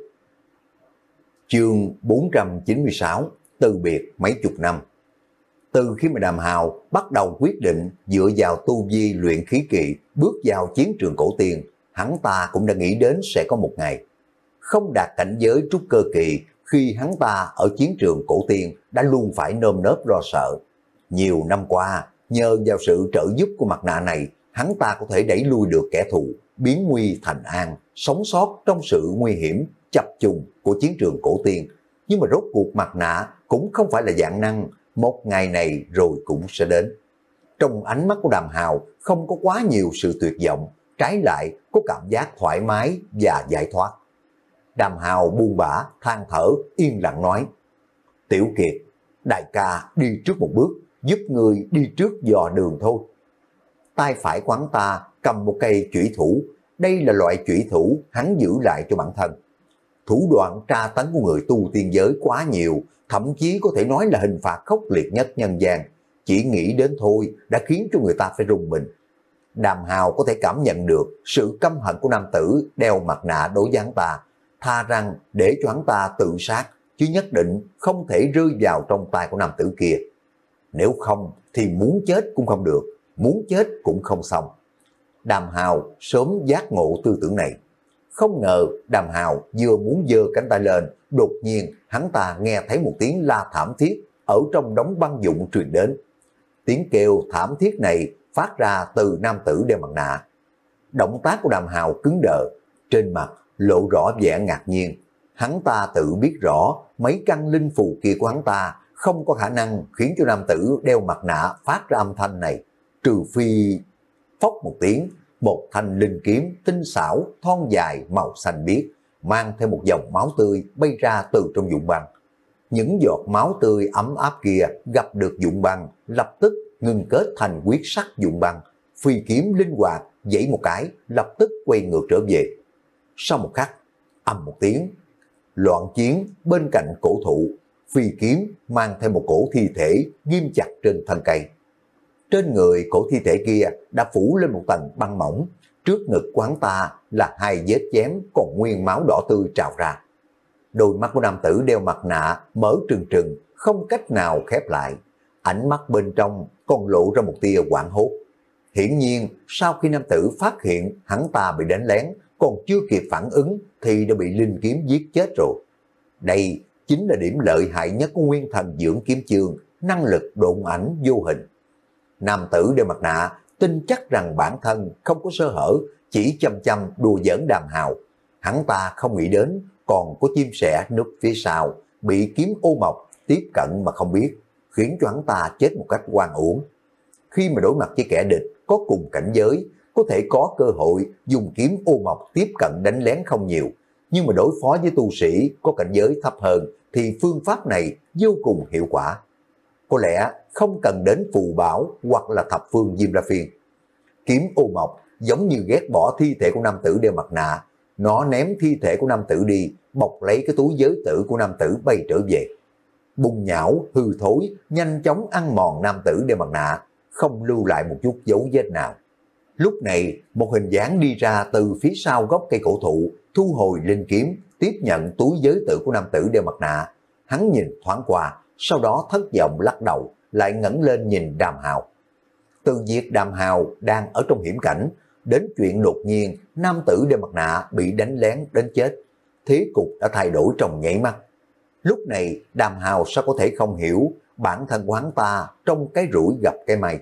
Chương bốn trăm chín mươi sáu, từ biệt mấy chục năm. Từ khi mà Đàm Hào bắt đầu quyết định dựa vào tu vi luyện khí kỳ bước vào chiến trường cổ tiên, hắn ta cũng đã nghĩ đến sẽ có một ngày không đạt cảnh giới trúc cơ kỳ. Khi hắn ta ở chiến trường cổ tiên đã luôn phải nơm nớp lo sợ. Nhiều năm qua, nhờ vào sự trợ giúp của mặt nạ này, hắn ta có thể đẩy lui được kẻ thù, biến nguy thành an, sống sót trong sự nguy hiểm chập trùng của chiến trường cổ tiên. Nhưng mà rốt cuộc mặt nạ cũng không phải là vạn năng, một ngày này rồi cũng sẽ đến. Trong ánh mắt của Đàm Hào không có quá nhiều sự tuyệt vọng, trái lại có cảm giác thoải mái và giải thoát. Đàm Hào buông bã, than thở, yên lặng nói: Tiểu Kiệt, đại ca đi trước một bước, giúp người đi trước dò đường thôi. Tay phải của hắn ta cầm một cây chủy thủ, đây là loại chủy thủ hắn giữ lại cho bản thân. Thủ đoạn tra tấn của người tu tiên giới quá nhiều, thậm chí có thể nói là hình phạt khốc liệt nhất nhân gian. Chỉ nghĩ đến thôi đã khiến cho người ta phải rùng mình. Đàm Hào có thể cảm nhận được sự căm hận của nam tử đeo mặt nạ đối với hắn ta, tha rằng để cho hắn ta tự sát, chứ nhất định không thể rơi vào trong tay của nam tử kia. Nếu không thì muốn chết cũng không được, muốn chết cũng không xong. Đàm Hào sớm giác ngộ tư tưởng này. Không ngờ Đàm Hào vừa muốn giơ cánh tay lên, đột nhiên hắn ta nghe thấy một tiếng la thảm thiết ở trong đống băng dụng truyền đến. Tiếng kêu thảm thiết này phát ra từ nam tử đeo mặt nạ. Động tác của Đàm Hào cứng đờ, trên mặt lộ rõ vẻ ngạc nhiên. Hắn ta tự biết rõ mấy căn linh phù kia của hắn ta không có khả năng khiến cho nam tử đeo mặt nạ phát ra âm thanh này, trừ phi... Phốc một tiếng, một thanh linh kiếm tinh xảo, thon dài màu xanh biếc, mang theo một dòng máu tươi bay ra từ trong vụn băng. Những giọt máu tươi ấm áp kia gặp được vụn băng, lập tức ngưng kết thành quyết sắc vụn băng. Phi kiếm linh hoạt, giãy một cái, lập tức quay ngược trở về. Sau một khắc, ầm một tiếng, loạn chiến bên cạnh cổ thụ, phi kiếm mang theo một cổ thi thể ghim chặt trên thân cây. Trên người cổ thi thể kia đã phủ lên một tầng băng mỏng, trước ngực của hắn ta là hai vết chém còn nguyên máu đỏ tươi trào ra. Đôi mắt của nam tử đeo mặt nạ mở trừng trừng, không cách nào khép lại, ánh mắt bên trong còn lộ ra một tia hoảng hốt. Hiển nhiên sau khi nam tử phát hiện hắn ta bị đánh lén, còn chưa kịp phản ứng thì đã bị linh kiếm giết chết rồi. Đây chính là điểm lợi hại nhất của nguyên thần dưỡng kiếm chương, năng lực độn ảnh vô hình. Nam tử đeo mặt nạ tin chắc rằng bản thân không có sơ hở, chỉ chăm chăm đùa giỡn Đàm Hào. Hắn ta không nghĩ đến còn có chim sẻ núp phía sau, bị kiếm ô mộc tiếp cận mà không biết, khiến cho hắn ta chết một cách oan uổng. Khi mà đối mặt với kẻ địch có cùng cảnh giới, có thể có cơ hội dùng kiếm ô mộc tiếp cận đánh lén không nhiều, nhưng mà đối phó với tu sĩ có cảnh giới thấp hơn thì phương pháp này vô cùng hiệu quả. Có lẽ không cần đến phù bảo hoặc là thập phương Diêm La Phiên. Kiếm ô mộc giống như ghét bỏ thi thể của nam tử đeo mặt nạ, nó ném thi thể của nam tử đi, bọc lấy cái túi giới tử của nam tử bay trở về. Bùng nhão, hư thối, nhanh chóng ăn mòn nam tử đeo mặt nạ, không lưu lại một chút dấu vết nào. Lúc này, một hình dáng đi ra từ phía sau gốc cây cổ thụ, thu hồi linh kiếm, tiếp nhận túi giới tử của nam tử đeo mặt nạ. Hắn nhìn thoáng qua, sau đó thất vọng lắc đầu, lại ngẩng lên nhìn Đàm Hào. Từ việc Đàm Hào đang ở trong hiểm cảnh, đến chuyện đột nhiên nam tử đeo mặt nạ bị đánh lén đến chết, thế cục đã thay đổi trong nhảy mắt. Lúc này Đàm Hào sao có thể không hiểu bản thân của hắn ta trong cái rủi gặp cái may.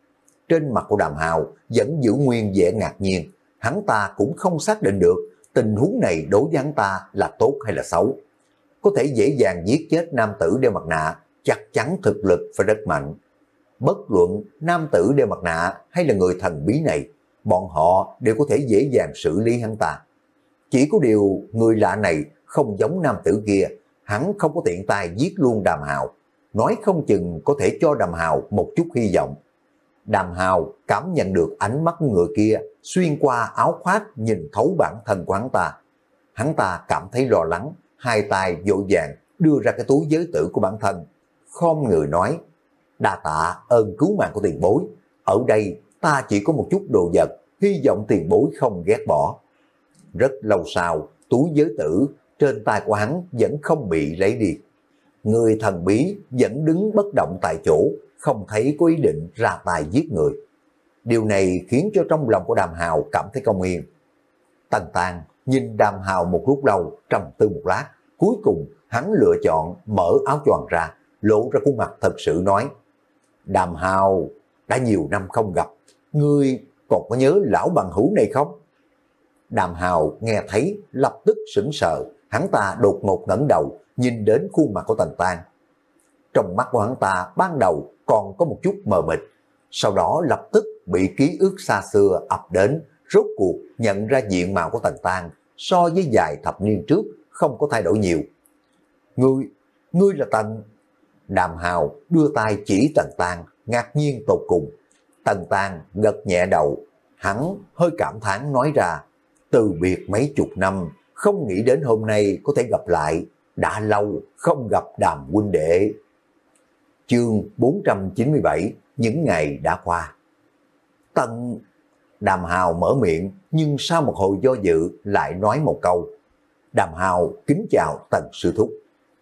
Trên mặt của Đàm Hào vẫn giữ nguyên vẻ ngạc nhiên, hắn ta cũng không xác định được tình huống này đối với hắn ta là tốt hay là xấu. Có thể dễ dàng giết chết nam tử đeo mặt nạ, chắc chắn thực lực phải rất mạnh. Bất luận nam tử đeo mặt nạ hay là người thần bí này, bọn họ đều có thể dễ dàng xử lý hắn ta. Chỉ có điều người lạ này không giống nam tử kia, hắn không có tiện tay giết luôn Đàm Hào, nói không chừng có thể cho Đàm Hào một chút hy vọng. Đàm Hào cảm nhận được ánh mắt người kia xuyên qua áo khoác nhìn thấu bản thân của hắn ta. Hắn ta cảm thấy lo lắng, hai tay vội vàng đưa ra cái túi giới tử của bản thân, khom người nói: đa tạ ơn cứu mạng của tiền bối, ở đây ta chỉ có một chút đồ vật, hy vọng tiền bối không ghét bỏ. Rất lâu sau, túi giới tử trên tay của hắn vẫn không bị lấy đi. Người thần bí vẫn đứng bất động tại chỗ, không thấy có ý định ra tay giết người. Điều này khiến cho trong lòng của Đàm Hào cảm thấy không yên. Tần Tàng nhìn Đàm Hào một lúc lâu, trầm tư một lát, cuối cùng hắn lựa chọn mở áo choàng ra, lộ ra khuôn mặt thật sự nói: Đàm Hào, đã nhiều năm không gặp, ngươi còn có nhớ lão bằng hữu này không? Đàm Hào nghe thấy lập tức sững sờ, hắn ta đột ngột ngẩng đầu nhìn đến khuôn mặt của Tần Tàng. Trong mắt của hắn ta ban đầu còn có một chút mờ mịt, sau đó lập tức bị ký ức xa xưa ập đến, rốt cuộc nhận ra diện mạo của Tần Tàng so với vài thập niên trước không có thay đổi nhiều. Ngươi, ngươi là Tần... Đàm Hào đưa tay chỉ Tần Tang, ngạc nhiên tột cùng. Tần Tang gật nhẹ đầu, hắn hơi cảm thán nói ra, từ biệt mấy chục năm, không nghĩ đến hôm nay có thể gặp lại, đã lâu không gặp Đàm huynh đệ. Chương bốn trăm chín mươi bảy, những ngày đã qua. Tần... Đàm Hào mở miệng, nhưng sau một hồi do dự lại nói một câu. Đàm Hào kính chào Tần sư thúc.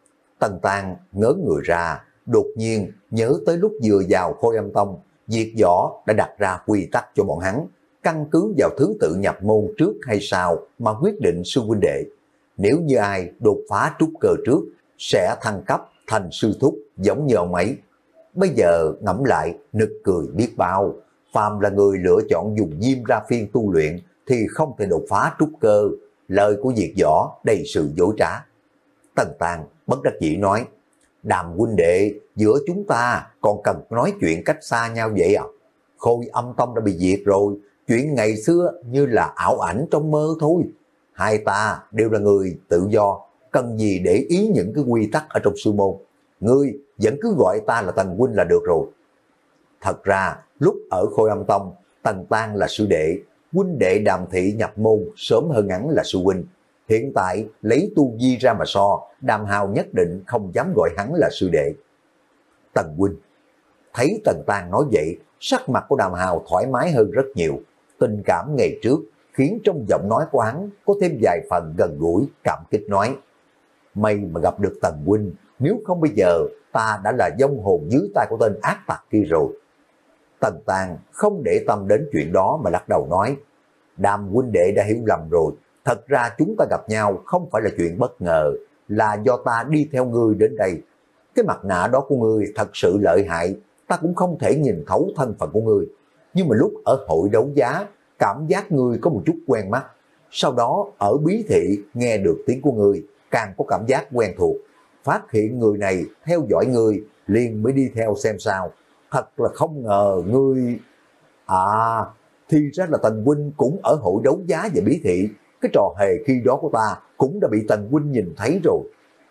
Tần Tang ngớ người ra, đột nhiên nhớ tới lúc vừa vào Khôi Âm Tông, Diệt Võ đã đặt ra quy tắc cho bọn hắn, căn cứ vào thứ tự nhập môn trước hay sau mà quyết định sư huynh đệ. Nếu như ai đột phá trúc cơ trước, sẽ thăng cấp thành sư thúc giống như ông ấy. Bây giờ ngẫm lại, nực cười biết bao. Phàm là người lựa chọn dùng diêm ra phiên tu luyện thì không thể đột phá trúc cơ. Lời của Diệt Võ đầy sự dối trá. Tần Tang bất đắc dĩ nói, Đàm huynh đệ, giữa chúng ta còn cần nói chuyện cách xa nhau vậy à? Khôi Âm Tông đã bị diệt rồi, chuyện ngày xưa như là ảo ảnh trong mơ thôi. Hai ta đều là người tự do, cần gì để ý những cái quy tắc ở trong sư môn. Ngươi vẫn cứ gọi ta là Tần huynh là được rồi. Thật ra, lúc ở Khôi Âm Tông, Tần Tang là sư đệ, huynh đệ Đàm Thị nhập môn sớm hơn hắn là sư huynh. Hiện tại lấy tu vi ra mà so, Đàm Hào nhất định không dám gọi hắn là sư đệ. Tần huynh. Thấy Tần Tang nói vậy, sắc mặt của Đàm Hào thoải mái hơn rất nhiều. Tình cảm ngày trước khiến trong giọng nói của hắn có thêm vài phần gần gũi, cảm kích nói. May mà gặp được Tần huynh, nếu không bây giờ ta đã là vong hồn dưới tay của tên ác tặc kia rồi. Tần Tang không để tâm đến chuyện đó mà lắc đầu nói, Đàm huynh đệ đã hiểu lầm rồi. Thật ra chúng ta gặp nhau không phải là chuyện bất ngờ, là do ta đi theo ngươi đến đây. Cái mặt nạ đó của ngươi thật sự lợi hại, ta cũng không thể nhìn thấu thân phận của ngươi. Nhưng mà lúc ở hội đấu giá, cảm giác ngươi có một chút quen mắt. Sau đó ở bí thị nghe được tiếng của ngươi, càng có cảm giác quen thuộc. Phát hiện người này theo dõi ngươi, liền mới đi theo xem sao. Thật là không ngờ ngươi... À, thì ra là Tần huynh cũng ở hội đấu giá và bí thị. Cái trò hề khi đó của ta cũng đã bị Tần huynh nhìn thấy rồi.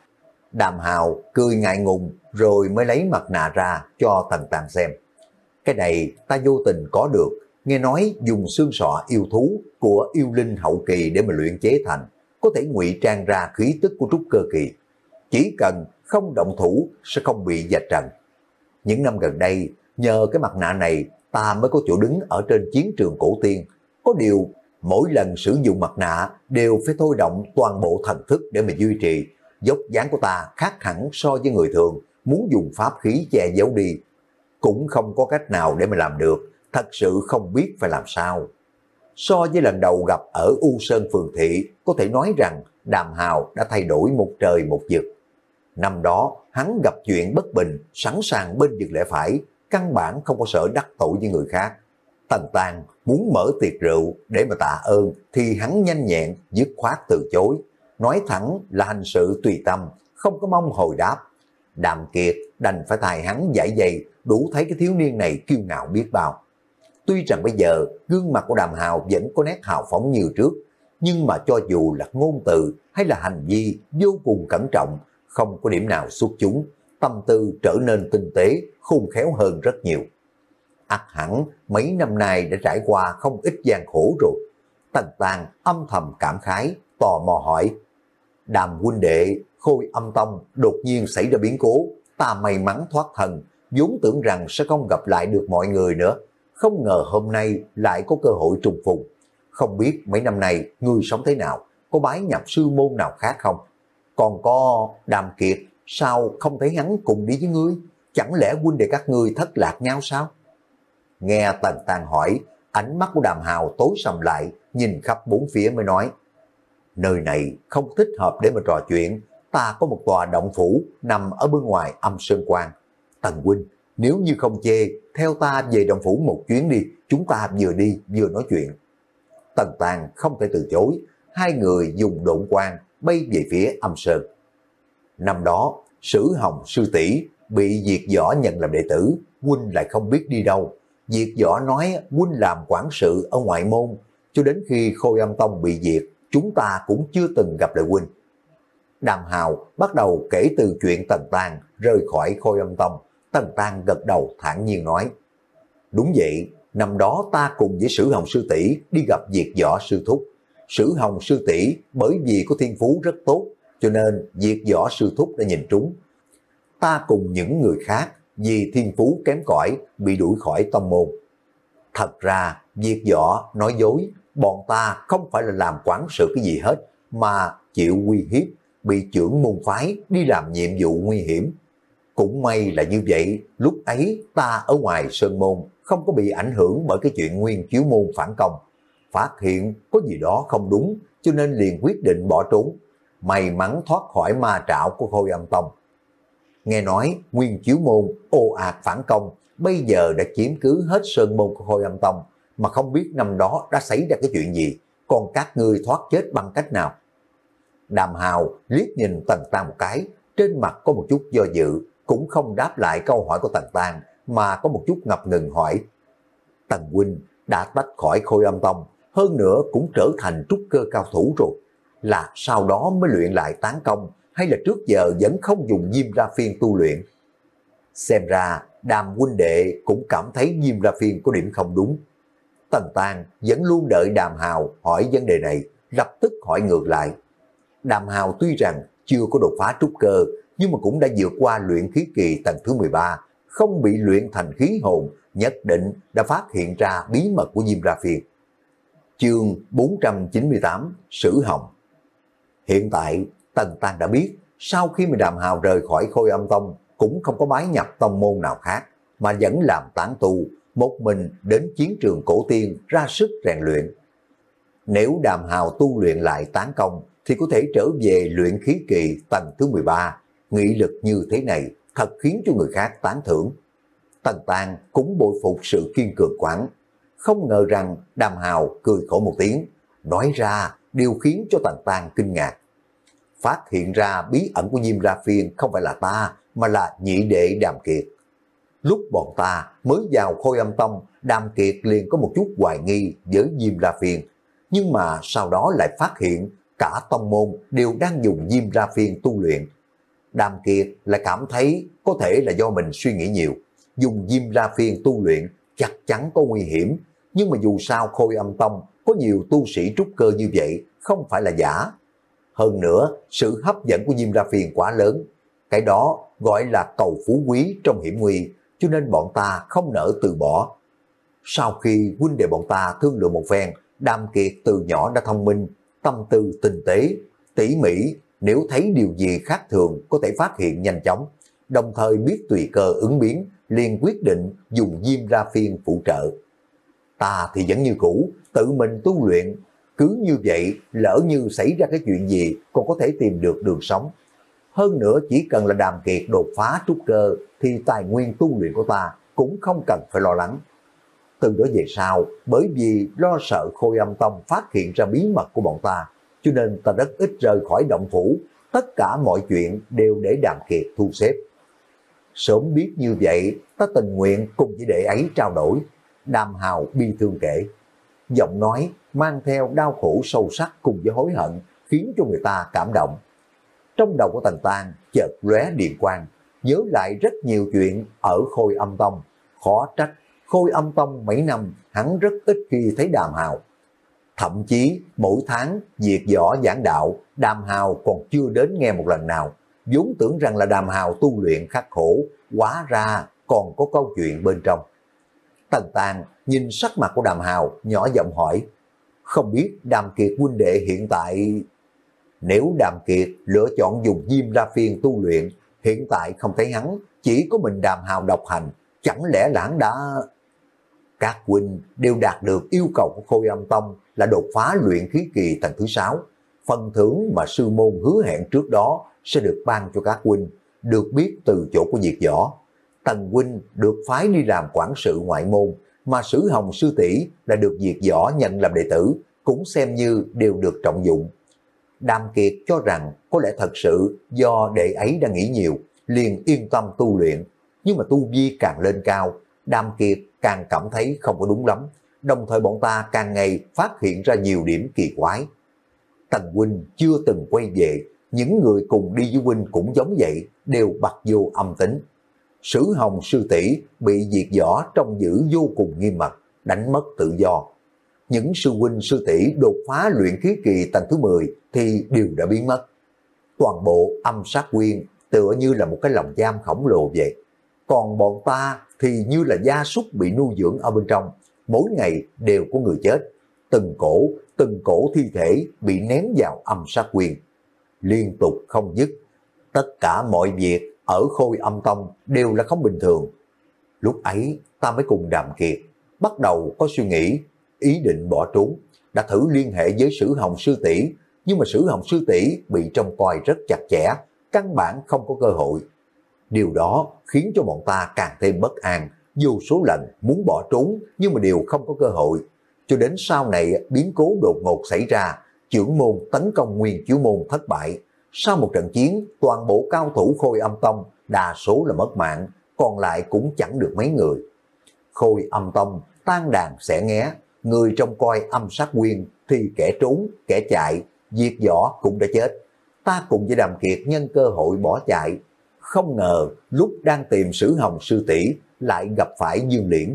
Đàm Hào cười ngại ngùng rồi mới lấy mặt nạ ra cho Tần Tang xem. Cái này ta vô tình có được, nghe nói dùng xương sọ yêu thú của yêu linh hậu kỳ để mà luyện chế thành, có thể ngụy trang ra khí tức của trúc cơ kỳ. Chỉ cần không động thủ sẽ không bị vạch trần. Những năm gần đây, nhờ cái mặt nạ này ta mới có chỗ đứng ở trên chiến trường cổ tiên. Có điều, mỗi lần sử dụng mặt nạ đều phải thôi động toàn bộ thần thức để mà duy trì. Dốc dáng của ta khác hẳn so với người thường, muốn dùng pháp khí che giấu đi. Cũng không có cách nào để mà làm được, thật sự không biết phải làm sao. So với lần đầu gặp ở U Sơn Phường Thị, có thể nói rằng Đàm Hào đã thay đổi một trời một vực. Năm đó, hắn gặp chuyện bất bình, sẵn sàng bên vực lẽ phải, căn bản không có sợ đắc tội với người khác. Tần Tang muốn mở tiệc rượu để mà tạ ơn thì hắn nhanh nhẹn, dứt khoát từ chối. Nói thẳng là hành sự tùy tâm, không có mong hồi đáp. Đàm Kiệt đành phải thay hắn giải dày, đủ thấy cái thiếu niên này kiêu ngạo biết bao. Tuy rằng bây giờ gương mặt của Đàm Hào vẫn có nét hào phóng như trước, nhưng mà cho dù là ngôn từ hay là hành vi vô cùng cẩn trọng, không có điểm nào xuất chúng, tâm tư trở nên tinh tế, khôn khéo hơn rất nhiều. Ắt hẳn mấy năm nay đã trải qua không ít gian khổ rồi. Tần Tang âm thầm cảm khái, tò mò hỏi, Đàm huynh đệ, Khôi Âm Tông đột nhiên xảy ra biến cố, ta may mắn thoát thân, vốn tưởng rằng sẽ không gặp lại được mọi người nữa. Không ngờ hôm nay lại có cơ hội trùng phùng. Không biết mấy năm nay ngươi sống thế nào, có bái nhập sư môn nào khác không? Còn có Đàm Kiệt, sao không thấy hắn cùng đi với ngươi? Chẳng lẽ huynh đệ các ngươi thất lạc nhau sao? Nghe Tần Tang hỏi, ánh mắt của Đàm Hào tối sầm lại, nhìn khắp bốn phía mới nói, nơi này không thích hợp để mà trò chuyện, ta có một tòa động phủ nằm ở bên ngoài Âm Sơn Quan. Tần huynh, nếu như không chê, theo ta về động phủ một chuyến đi, chúng ta vừa đi vừa nói chuyện. Tần Tang không thể từ chối, hai người dùng độn quang bay về phía Âm Sơn. Năm đó, Sử Hồng sư tỷ bị Diệt Võ nhận làm đệ tử, huynh lại không biết đi đâu. Diệt Võ nói huynh làm quản sự ở ngoại môn, cho đến khi Khôi Âm Tông bị diệt, chúng ta cũng chưa từng gặp lại huynh. Đàm Hào bắt đầu kể từ chuyện Tần Tang rời khỏi Khôi Âm Tông. Tần Tang gật đầu thản nhiên nói, đúng vậy, năm đó ta cùng với Sử Hồng sư tỷ đi gặp Diệt Võ sư thúc. Sử Hồng sư tỷ bởi vì có thiên phú rất tốt, cho nên Diệt Võ sư thúc đã nhìn trúng. Ta cùng những người khác vì thiên phú kém cỏi bị đuổi khỏi tông môn. Thật ra Diệt Võ nói dối, bọn ta không phải là làm quản sự cái gì hết, mà chịu uy hiếp, bị trưởng môn phái đi làm nhiệm vụ nguy hiểm. Cũng may là như vậy, lúc ấy ta ở ngoài sơn môn không có bị ảnh hưởng bởi cái chuyện Nguyên Chiếu môn phản công. Phát hiện có gì đó không đúng, cho nên liền quyết định bỏ trốn. May mắn thoát khỏi ma trảo của Khôi Âm Tông. Nghe nói Nguyên Chiếu môn ồ ạt phản công, bây giờ đã chiếm cứ hết sơn môn của Khôi Âm Tông, mà không biết năm đó đã xảy ra cái chuyện gì, còn các ngươi thoát chết bằng cách nào? Đàm Hào liếc nhìn Tần Tang một cái, trên mặt có một chút do dự, cũng không đáp lại câu hỏi của Tần Tang, mà có một chút ngập ngừng hỏi. Tần huynh đã tách khỏi Khôi Âm Tông, hơn nữa cũng trở thành trúc cơ cao thủ rồi, là sau đó mới luyện lại tán công, hay là trước giờ vẫn không dùng Diêm Ra Phiên tu luyện? Xem ra Đàm huynh đệ cũng cảm thấy Diêm Ra Phiên có điểm không đúng. Tần Tang vẫn luôn đợi Đàm Hào hỏi vấn đề này, lập tức hỏi ngược lại. Đàm Hào tuy rằng chưa có đột phá trúc cơ, nhưng mà cũng đã vượt qua luyện khí kỳ tầng thứ mười ba, không bị luyện thành khí hồn, nhất định đã phát hiện ra bí mật của Diêm Ra Phiên. Chương bốn trăm chín mươi tám, Sử Hồng. Hiện tại Tần Tang đã biết, sau khi mà Đàm Hào rời khỏi Khôi Âm Tông, cũng không có bái nhập tông môn nào khác, mà vẫn làm tán tu, một mình đến chiến trường cổ tiên ra sức rèn luyện. Nếu Đàm Hào tu luyện lại tán công, thì có thể trở về luyện khí kỳ tầng thứ mười ba, nghị lực như thế này thật khiến cho người khác tán thưởng. Tần Tang cũng bội phục sự kiên cường quán. Không ngờ rằng Đàm Hào cười khổ một tiếng, nói ra điều khiến cho Tần Tang kinh ngạc. Phát hiện ra bí ẩn của Diêm Ra Phiên không phải là ta, mà là nhị đệ Đàm Kiệt. Lúc bọn ta mới vào Khôi Âm Tông, Đàm Kiệt liền có một chút hoài nghi với Diêm Ra Phiên, nhưng mà sau đó lại phát hiện cả tông môn đều đang dùng Diêm Ra Phiên tu luyện. Đàm Kiệt lại cảm thấy có thể là do mình suy nghĩ nhiều, dùng Diêm Ra Phiên tu luyện chắc chắn có nguy hiểm, nhưng mà dù sao Khôi Âm Tông có nhiều tu sĩ trúc cơ như vậy không phải là giả. Hơn nữa, sự hấp dẫn của Diêm Ra Phiên quá lớn, cái đó gọi là cầu phú quý trong hiểm nguy, cho nên bọn ta không nỡ từ bỏ. Sau khi huynh đệ bọn ta thương lượng một phen, Đàm Kiệt từ nhỏ đã thông minh, tâm tư tinh tế, tỉ mỉ, nếu thấy điều gì khác thường có thể phát hiện nhanh chóng, đồng thời biết tùy cơ ứng biến, liền quyết định dùng Diêm Ra Phiên phụ trợ. Ta thì vẫn như cũ, tự mình tu luyện, cứ như vậy lỡ như xảy ra cái chuyện gì còn có thể tìm được đường sống. Hơn nữa chỉ cần là Đàm Kiệt đột phá trúc cơ thì tài nguyên tu luyện của ta cũng không cần phải lo lắng. Từ đó về sau, bởi vì lo sợ Khôi Âm Tông phát hiện ra bí mật của bọn ta, cho nên ta rất ít rời khỏi động phủ, tất cả mọi chuyện đều để Đàm Kiệt thu xếp. Sớm biết như vậy, ta tình nguyện cùng với đệ ấy trao đổi. Đàm Hào bi thương kể, giọng nói mang theo đau khổ sâu sắc cùng với hối hận, khiến cho người ta cảm động. Trong đầu của Tần Tang chợt lóe điện quang, nhớ lại rất nhiều chuyện ở Khôi Âm Tông, khó trách Khôi Âm Tông mấy năm hắn rất ít khi thấy Đàm Hào. Thậm chí mỗi tháng Diệt Võ giảng đạo, Đàm Hào còn chưa đến nghe một lần nào, vốn tưởng rằng là Đàm Hào tu luyện khắc khổ, hóa ra còn có câu chuyện bên trong. Tần Tang nhìn sắc mặt của Đàm Hào, nhỏ giọng hỏi, không biết Đàm Kiệt huynh đệ hiện tại... Nếu Đàm Kiệt lựa chọn dùng Diêm Ra Phiên tu luyện, hiện tại không thấy hắn, chỉ có mình Đàm Hào độc hành, chẳng lẽ là hắn đã... Các huynh đều đạt được yêu cầu của Khôi Âm Tông là đột phá luyện khí kỳ tầng thứ sáu. Phần thưởng mà sư môn hứa hẹn trước đó sẽ được ban cho các huynh, được biết từ chỗ của Diệt Võ. Tần huynh được phái đi làm quản sự ngoại môn, mà Sử Hồng sư tỷ đã được Diệt Võ nhận làm đệ tử, cũng xem như đều được trọng dụng. Đàm Kiệt cho rằng có lẽ thật sự do đệ ấy đang nghĩ nhiều, liền yên tâm tu luyện, nhưng mà tu vi càng lên cao, Đàm Kiệt càng cảm thấy không có đúng lắm, đồng thời bọn ta càng ngày phát hiện ra nhiều điểm kỳ quái. Tần huynh chưa từng quay về, những người cùng đi với huynh cũng giống vậy, đều bặt vô âm tính. Sử Hồng sư tỷ bị diệt võ trong giữ vô cùng nghiêm mật, đánh mất tự do. Những sư huynh sư tỷ đột phá luyện khí kỳ tầng thứ mười thì đều đã biến mất. Toàn bộ âm sát quyên tựa như là một cái lồng giam khổng lồ vậy. Còn bọn ta thì như là gia súc bị nuôi dưỡng ở bên trong, mỗi ngày đều có người chết. Từng cổ, từng cổ thi thể bị ném vào âm sát quyên, liên tục không dứt. Tất cả mọi việc ở Khôi Âm Tông đều là không bình thường. Lúc ấy ta mới cùng Đàm Kiệt bắt đầu có suy nghĩ, ý định bỏ trốn. Đã thử liên hệ với Sử Hồng sư tỷ, nhưng mà Sử Hồng sư tỷ bị trông coi rất chặt chẽ, căn bản không có cơ hội. Điều đó khiến cho bọn ta càng thêm bất an, vô số lần muốn bỏ trốn nhưng mà đều không có cơ hội. Cho đến sau này biến cố đột ngột xảy ra, trưởng môn tấn công Nguyên Chiếu môn thất bại. Sau một trận chiến, toàn bộ cao thủ Khôi Âm Tông đa số là mất mạng, còn lại cũng chẳng được mấy người. Khôi Âm Tông tan đàn xẻ nghé, người trông coi âm sát quyên thì kẻ trốn, kẻ chạy, diệt võ cũng đã chết. Ta cùng với Đàm Kiệt nhân cơ hội bỏ chạy. Không ngờ lúc đang tìm Sử Hồng sư tỷ lại gặp phải Dương Liễn.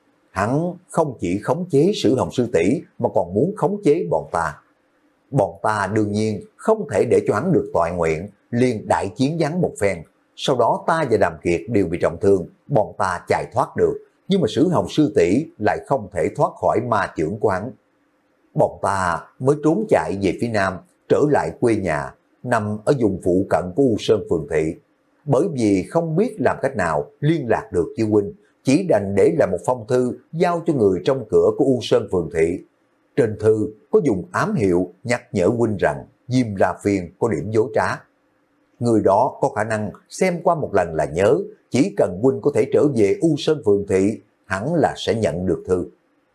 Hắn không chỉ khống chế Sử Hồng sư tỷ mà còn muốn khống chế bọn ta. Bọn ta đương nhiên không thể để cho hắn được toại nguyện, liền đại chiến giáng một phen. Sau đó ta và Đàm Kiệt đều bị trọng thương, bọn ta chạy thoát được, nhưng mà Sử Hồng sư tỷ lại không thể thoát khỏi ma chưởng của hắn. Bọn ta mới trốn chạy về phía nam, trở lại quê nhà, nằm ở vùng phụ cận của U Sơn Phường Thị. Bởi vì không biết làm cách nào liên lạc được với huynh, chỉ đành để lại một phong thư giao cho người trong cửa của U Sơn Phường Thị. Trên thư có dùng ám hiệu nhắc nhở huynh rằng Diêm La Phiên có điểm dối trá. Người đó có khả năng xem qua một lần là nhớ, chỉ cần huynh có thể trở về U Sơn Phường Thị, hẳn là sẽ nhận được thư.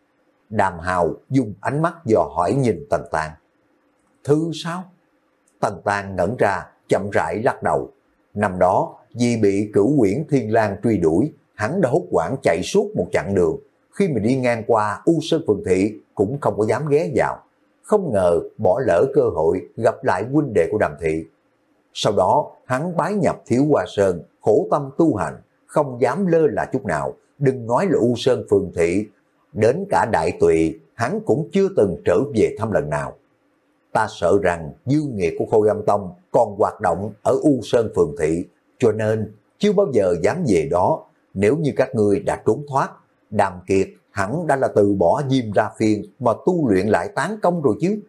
Đàm Hào dùng ánh mắt dò hỏi nhìn Tần Tàng. Thư sao? Tần Tàng ngẩn ra, chậm rãi lắc đầu. Năm đó, vì bị Cửu Uyển Thiên Lang truy đuổi, hắn đã hốt hoảng chạy suốt một chặng đường. Khi mà đi ngang qua U Sơn Phường Thị cũng không có dám ghé vào. Không ngờ bỏ lỡ cơ hội gặp lại huynh đệ của Đàm Thị. Sau đó hắn bái nhập Thiếu Hoa Sơn, khổ tâm tu hành, không dám lơ là chút nào. Đừng nói là U Sơn Phường Thị, đến cả Đại Tùy hắn cũng chưa từng trở về thăm lần nào. Ta sợ rằng dư nghiệt của Khôi Âm Tông còn hoạt động ở U Sơn Phường Thị, cho nên chưa bao giờ dám về đó. Nếu như các ngươi đã trốn thoát, Đàm Kiệt hẳn đã là từ bỏ Diêm La Phiên mà tu luyện lại tán công rồi chứ.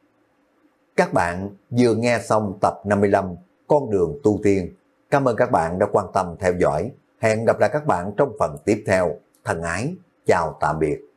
Các bạn vừa nghe xong tập năm mươi lăm Con đường tu tiên. Cảm ơn các bạn đã quan tâm theo dõi. Hẹn gặp lại các bạn trong phần tiếp theo. Thân ái, chào tạm biệt.